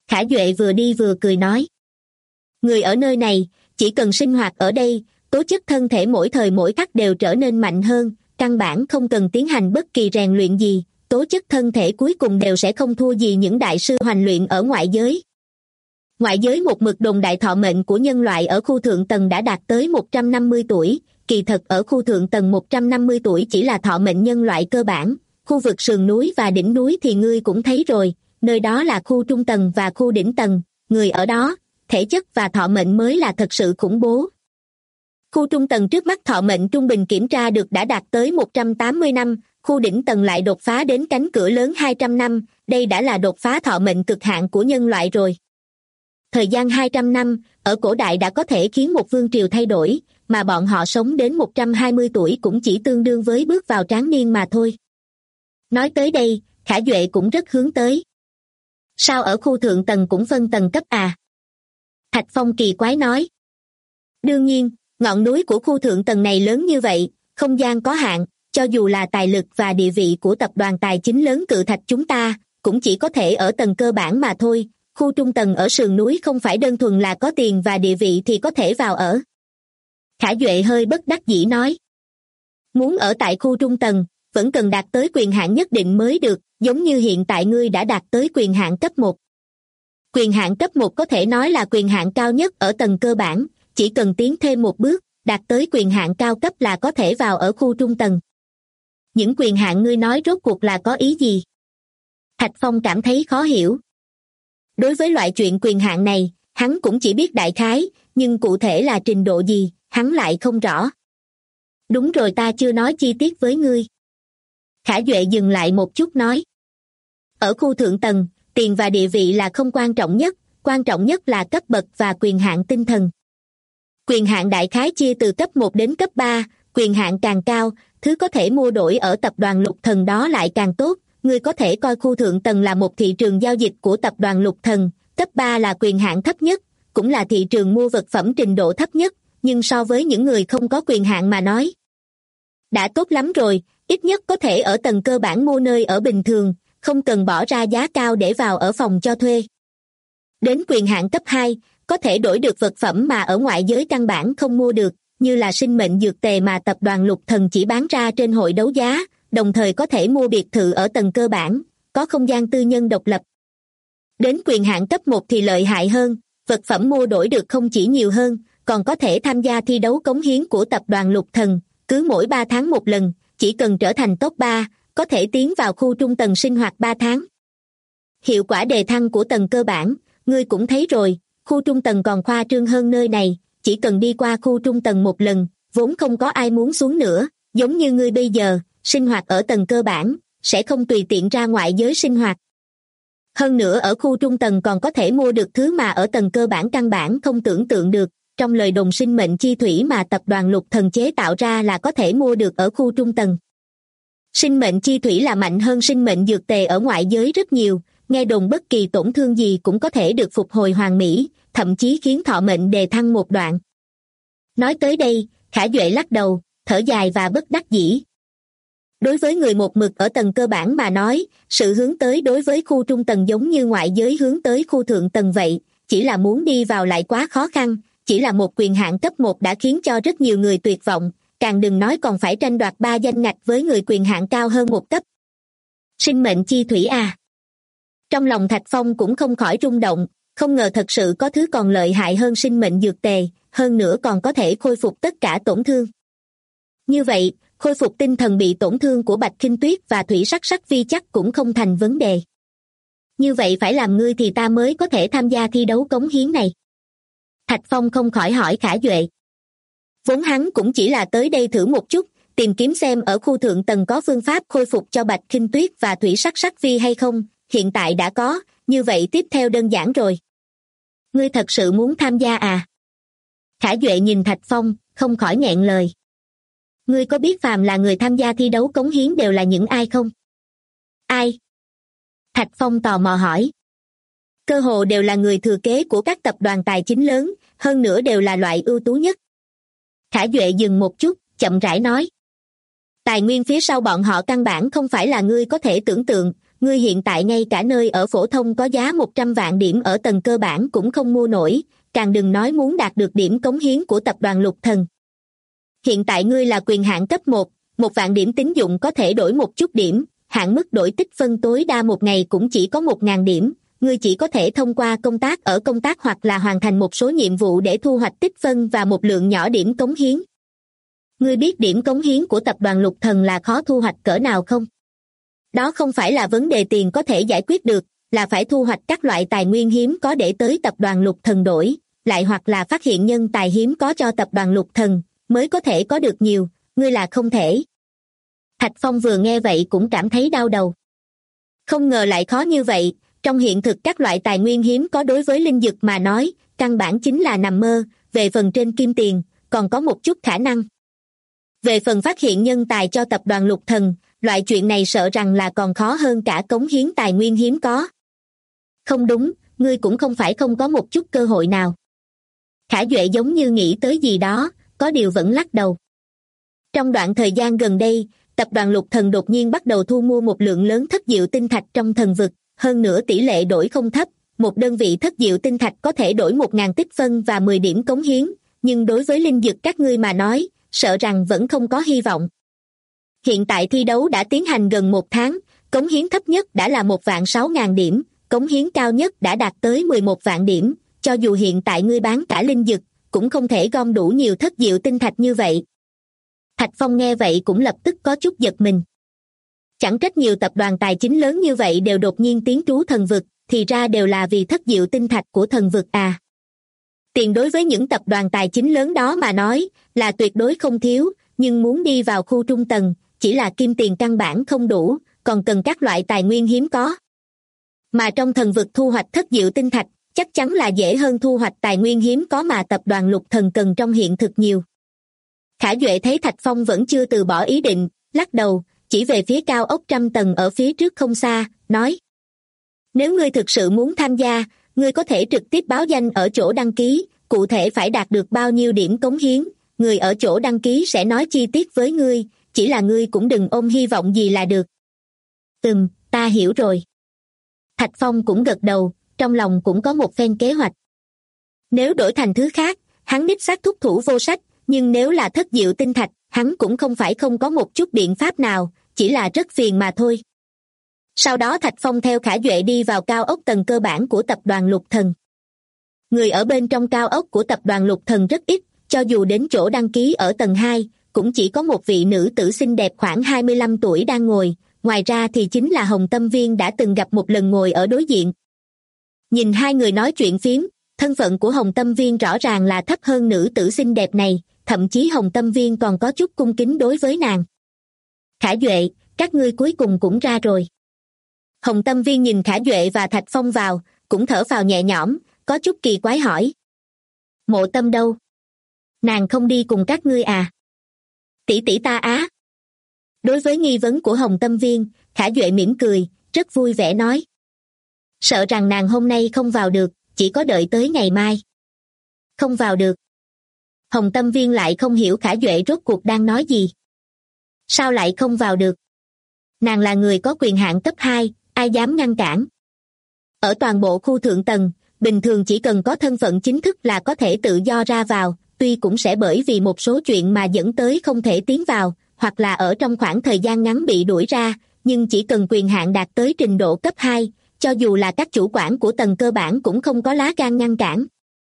Khả Duệ vừa đi vừa cười nói. Người ở nơi này, chỉ cần sinh hoạt ở đây, tố chất thân thể mỗi thời mỗi khắc đều trở nên mạnh hơn, căn bản không cần tiến hành bất kỳ rèn luyện gì, tố chất thân thể cuối cùng đều sẽ không thua gì những đại sư hoành luyện ở ngoại giới. Ngoại giới một mực đồn đại thọ mệnh của nhân loại ở khu thượng tầng đã đạt tới 150 tuổi, kỳ thật ở khu thượng tầng 150 tuổi chỉ là thọ mệnh nhân loại cơ bản, khu vực sườn núi và đỉnh núi thì ngươi cũng thấy rồi, nơi đó là khu trung tầng và khu đỉnh tầng, người ở đó, thể chất và thọ mệnh mới là thật sự khủng bố. Khu trung tầng trước mắt thọ mệnh trung bình kiểm tra được đã đạt tới 180 năm, khu đỉnh tầng lại đột phá đến cánh cửa lớn 200 năm, đây đã là đột phá thọ mệnh cực hạn của nhân loại rồi. Thời gian 200 năm, ở cổ đại đã có thể khiến một vương triều thay đổi, mà bọn họ sống đến 120 tuổi cũng chỉ tương đương với bước vào tráng niên mà thôi. Nói tới đây, Khả Duệ cũng rất hướng tới. Sao ở khu thượng tầng cũng phân tầng cấp à? Thạch Phong kỳ quái nói. Đương nhiên, ngọn núi của khu thượng tầng này lớn như vậy, không gian có hạn, cho dù là tài lực và địa vị của tập đoàn tài chính lớn Cự Thạch chúng ta, cũng chỉ có thể ở tầng cơ bản mà thôi, khu trung tầng ở sườn núi không phải đơn thuần là có tiền và địa vị thì có thể vào ở. Khả Duệ hơi bất đắc dĩ nói. Muốn ở tại khu trung tầng, vẫn cần đạt tới quyền hạn nhất định mới được, giống như hiện tại ngươi đã đạt tới quyền hạn cấp 1. Quyền hạn cấp 1 có thể nói là quyền hạn cao nhất ở tầng cơ bản, chỉ cần tiến thêm một bước, đạt tới quyền hạn cao cấp là có thể vào ở khu trung tầng. Những quyền hạn ngươi nói rốt cuộc là có ý gì? Thạch Phong cảm thấy khó hiểu. Đối với loại chuyện quyền hạn này, hắn cũng chỉ biết đại khái, nhưng cụ thể là trình độ gì, hắn lại không rõ. Đúng rồi, ta chưa nói chi tiết với ngươi. Khả Duệ dừng lại một chút nói. Ở khu thượng tầng, tiền và địa vị là không quan trọng nhất là cấp bậc và quyền hạn tinh thần. Quyền hạn đại khái chia từ cấp 1 đến cấp 3, quyền hạn càng cao, thứ có thể mua đổi ở tập đoàn Lục Thần đó lại càng tốt. Ngươi có thể coi khu thượng tầng là một thị trường giao dịch của tập đoàn Lục Thần, cấp 3 là quyền hạn thấp nhất, cũng là thị trường mua vật phẩm trình độ thấp nhất, nhưng so với những người không có quyền hạn mà nói, đã tốt lắm rồi, ít nhất có thể ở tầng cơ bản mua nơi ở bình thường, không cần bỏ ra giá cao để vào ở phòng cho thuê. Đến quyền hạn cấp 2, có thể đổi được vật phẩm mà ở ngoại giới căn bản không mua được, như là sinh mệnh dược tề mà tập đoàn Lục Thần chỉ bán ra trên hội đấu giá, đồng thời có thể mua biệt thự ở tầng cơ bản, có không gian tư nhân độc lập. Đến quyền hạn cấp 1 thì lợi hại hơn, vật phẩm mua đổi được không chỉ nhiều hơn, còn có thể tham gia thi đấu cống hiến của tập đoàn Lục Thần, cứ mỗi 3 tháng một lần, chỉ cần trở thành top 3, có thể tiến vào khu trung tầng sinh hoạt 3 tháng. Hiệu quả đề thăng của tầng cơ bản, ngươi cũng thấy rồi, khu trung tầng còn khoa trương hơn nơi này, chỉ cần đi qua khu trung tầng một lần, vốn không có ai muốn xuống nữa, giống như ngươi bây giờ, sinh hoạt ở tầng cơ bản, sẽ không tùy tiện ra ngoại giới sinh hoạt. Hơn nữa ở khu trung tầng còn có thể mua được thứ mà ở tầng cơ bản căn bản không tưởng tượng được, trong lời đồn sinh mệnh chi thủy mà tập đoàn Lục Thần chế tạo ra là có thể mua được ở khu trung tầng. Sinh mệnh chi thủy là mạnh hơn sinh mệnh dược tề ở ngoại giới rất nhiều, nghe đồn bất kỳ tổn thương gì cũng có thể được phục hồi hoàn mỹ, thậm chí khiến thọ mệnh đề thăng một đoạn. Nói tới đây, Khả Duệ lắc đầu, thở dài và bất đắc dĩ. Đối với người một mực ở tầng cơ bản mà nói, sự hướng tới đối với khu trung tầng giống như ngoại giới hướng tới khu thượng tầng vậy, chỉ là muốn đi vào lại quá khó khăn, chỉ là một quyền hạn cấp 1 đã khiến cho rất nhiều người tuyệt vọng, càng đừng nói còn phải tranh đoạt 3 danh ngạch với người quyền hạn cao hơn một cấp. Sinh mệnh chi thủy à? Trong lòng Thạch Phong cũng không khỏi rung động, không ngờ thật sự có thứ còn lợi hại hơn sinh mệnh dược tề, hơn nữa còn có thể khôi phục tất cả tổn thương. Như vậy, khôi phục tinh thần bị tổn thương của Bạch Khinh Tuyết và Thủy Sắc Sắc Vi chắc cũng không thành vấn đề. Như vậy phải làm ngươi thì ta mới có thể tham gia thi đấu cống hiến này. Thạch Phong không khỏi hỏi Khả Duệ. Vốn hắn cũng chỉ là tới đây thử một chút, tìm kiếm xem ở khu thượng tầng có phương pháp khôi phục cho Bạch Khinh Tuyết và Thủy Sắc Sắc Vi hay không, hiện tại đã có, như vậy tiếp theo đơn giản rồi. Ngươi thật sự muốn tham gia à? Khả Duệ nhìn Thạch Phong, không khỏi nghẹn lời. Ngươi có biết phàm là người tham gia thi đấu cống hiến đều là những ai không? Ai? Thạch Phong tò mò hỏi. Cơ hồ đều là người thừa kế của các tập đoàn tài chính lớn, hơn nữa đều là loại ưu tú nhất. Khả Duệ dừng một chút, chậm rãi nói. Tài nguyên phía sau bọn họ căn bản không phải là ngươi có thể tưởng tượng, ngươi hiện tại ngay cả nơi ở phổ thông có giá 100 vạn điểm ở tầng cơ bản cũng không mua nổi, càng đừng nói muốn đạt được điểm cống hiến của tập đoàn Lục Thần. Hiện tại ngươi là quyền hạn cấp 1, 1 vạn điểm tín dụng có thể đổi một chút điểm, hạn mức đổi tích phân tối đa một ngày cũng chỉ có 1.000 điểm, ngươi chỉ có thể thông qua công tác ở công tác hoặc là hoàn thành một số nhiệm vụ để thu hoạch tích phân và một lượng nhỏ điểm cống hiến. Ngươi biết điểm cống hiến của tập đoàn Lục Thần là khó thu hoạch cỡ nào không? Đó không phải là vấn đề tiền có thể giải quyết được, là phải thu hoạch các loại tài nguyên hiếm có để tới tập đoàn Lục Thần đổi, lại hoặc là phát hiện nhân tài hiếm có cho tập đoàn Lục Thần, mới có thể có được nhiều, ngươi là không thể. Thạch Phong vừa nghe vậy cũng cảm thấy đau đầu. Không ngờ lại khó như vậy, trong hiện thực các loại tài nguyên hiếm có đối với linh dực mà nói, căn bản chính là nằm mơ, về phần trên kim tiền, còn có một chút khả năng. Về phần phát hiện nhân tài cho tập đoàn Lục Thần, loại chuyện này sợ rằng là còn khó hơn cả cống hiến tài nguyên hiếm có. Không đúng, ngươi cũng không phải không có một chút cơ hội nào. Khả Duệ giống như nghĩ tới gì đó, có điều vẫn lắc đầu. Trong đoạn thời gian gần đây, tập đoàn Lục Thần đột nhiên bắt đầu thu mua một lượng lớn thất diệu tinh thạch trong thần vực, hơn nữa tỷ lệ đổi không thấp, một đơn vị thất diệu tinh thạch có thể đổi 1.000 tích phân và 10 điểm cống hiến, nhưng đối với linh dực các ngươi mà nói, sợ rằng vẫn không có hy vọng. Hiện tại thi đấu đã tiến hành gần 1 tháng, cống hiến thấp nhất đã là 1.600.000 điểm, cống hiến cao nhất đã đạt tới 11 vạn điểm, cho dù hiện tại ngươi bán cả linh dực, cũng không thể gom đủ nhiều thất diệu tinh thạch như vậy. Thạch Phong nghe vậy cũng lập tức có chút giật mình. Chẳng trách nhiều tập đoàn tài chính lớn như vậy đều đột nhiên tiến trú thần vực, thì ra đều là vì thất diệu tinh thạch của thần vực à. Tiền đối với những tập đoàn tài chính lớn đó mà nói, là tuyệt đối không thiếu, nhưng muốn đi vào khu trung tầng, chỉ là kim tiền căn bản không đủ, còn cần các loại tài nguyên hiếm có. Mà trong thần vực thu hoạch thất diệu tinh thạch, chắc chắn là dễ hơn thu hoạch tài nguyên hiếm có mà tập đoàn Lục Thần cần trong hiện thực nhiều. Khả Duệ thấy Thạch Phong vẫn chưa từ bỏ ý định, lắc đầu, chỉ về phía cao ốc 100 tầng ở phía trước không xa, nói: Nếu ngươi thực sự muốn tham gia, ngươi có thể trực tiếp báo danh ở chỗ đăng ký, cụ thể phải đạt được bao nhiêu điểm cống hiến, người ở chỗ đăng ký sẽ nói chi tiết với ngươi, chỉ là ngươi cũng đừng ôm hy vọng gì là được. Ta hiểu rồi. Thạch Phong cũng gật đầu, trong lòng cũng có một phen kế hoạch. Nếu đổi thành thứ khác, hắn đích xác thúc thủ vô sách, nhưng nếu là thất diệu tinh thạch, hắn cũng không phải không có một chút biện pháp nào, chỉ là rất phiền mà thôi. Sau đó Thạch Phong theo Khả Duệ đi vào cao ốc tầng cơ bản của tập đoàn Lục Thần. Người ở bên trong cao ốc của tập đoàn Lục Thần rất ít, cho dù đến chỗ đăng ký ở tầng 2, cũng chỉ có một vị nữ tử xinh đẹp khoảng 25 tuổi đang ngồi, ngoài ra thì chính là Hồng Tâm Viên đã từng gặp một lần ngồi ở đối diện. Nhìn hai người nói chuyện phiếm, thân phận của Hồng Tâm Viên rõ ràng là thấp hơn nữ tử xinh đẹp này, thậm chí Hồng Tâm Viên còn có chút cung kính đối với nàng. Khả Duệ, các ngươi cuối cùng cũng ra rồi. Hồng Tâm Viên nhìn Khả Duệ và Thạch Phong vào, cũng thở phào nhẹ nhõm, có chút kỳ quái hỏi. Mộ Tâm đâu? Nàng không đi cùng các ngươi à? Tỷ tỷ ta á. Đối với nghi vấn của Hồng Tâm Viên, Khả Duệ mỉm cười, rất vui vẻ nói. Sợ rằng nàng hôm nay không vào được, chỉ có đợi tới ngày mai. Không vào được. Hồng Tâm Viên lại không hiểu Khả Duệ rốt cuộc đang nói gì. Sao lại không vào được? Nàng là người có quyền hạn cấp 2, ai dám ngăn cản? Ở toàn bộ khu thượng tầng, bình thường chỉ cần có thân phận chính thức là có thể tự do ra vào, tuy cũng sẽ bởi vì một số chuyện mà dẫn tới không thể tiến vào, hoặc là ở trong khoảng thời gian ngắn bị đuổi ra, nhưng chỉ cần quyền hạn đạt tới trình độ cấp 2, cho dù là các chủ quản của tầng cơ bản cũng không có lá gan ngăn cản.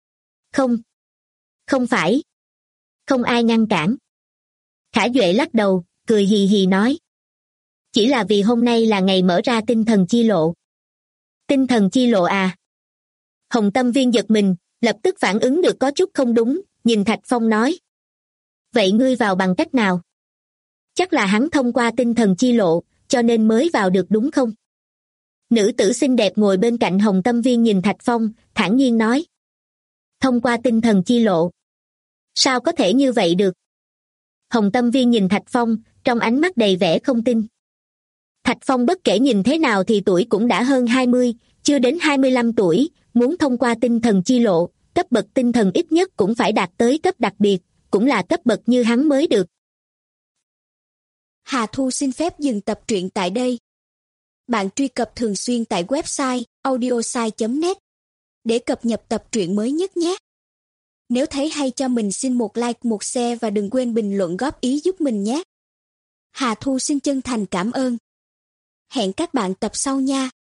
Không phải. Không ai ngăn cản. Khả Duệ lắc đầu, cười hì hì nói. Chỉ là vì hôm nay là ngày mở ra tinh thần chi lộ. Tinh thần chi lộ à? Hồng Tâm Viên giật mình, lập tức phản ứng được có chút không đúng, nhìn Thạch Phong nói. Vậy ngươi vào bằng cách nào? Chắc là hắn thông qua tinh thần chi lộ, cho nên mới vào được đúng không? Nữ tử xinh đẹp ngồi bên cạnh Hồng Tâm Viên nhìn Thạch Phong, thản nhiên nói. Thông qua tinh thần chi lộ. Sao có thể như vậy được? Hồng Tâm Viên nhìn Thạch Phong, trong ánh mắt đầy vẻ không tin. Thạch Phong bất kể nhìn thế nào thì tuổi cũng đã hơn 20, chưa đến 25 tuổi, muốn thông qua tinh thần chi lộ, cấp bậc tinh thần ít nhất cũng phải đạt tới cấp đặc biệt, cũng là cấp bậc như hắn mới được. Hà Thu xin phép dừng tập truyện tại đây. bạn truy cập thường xuyên tại website audiosai.net để cập nhật tập truyện mới nhất nhé. Nếu thấy hay cho mình xin một like, một share và đừng quên bình luận góp ý giúp mình nhé. Hà Thu xin chân thành cảm ơn. Hẹn các bạn tập sau nha.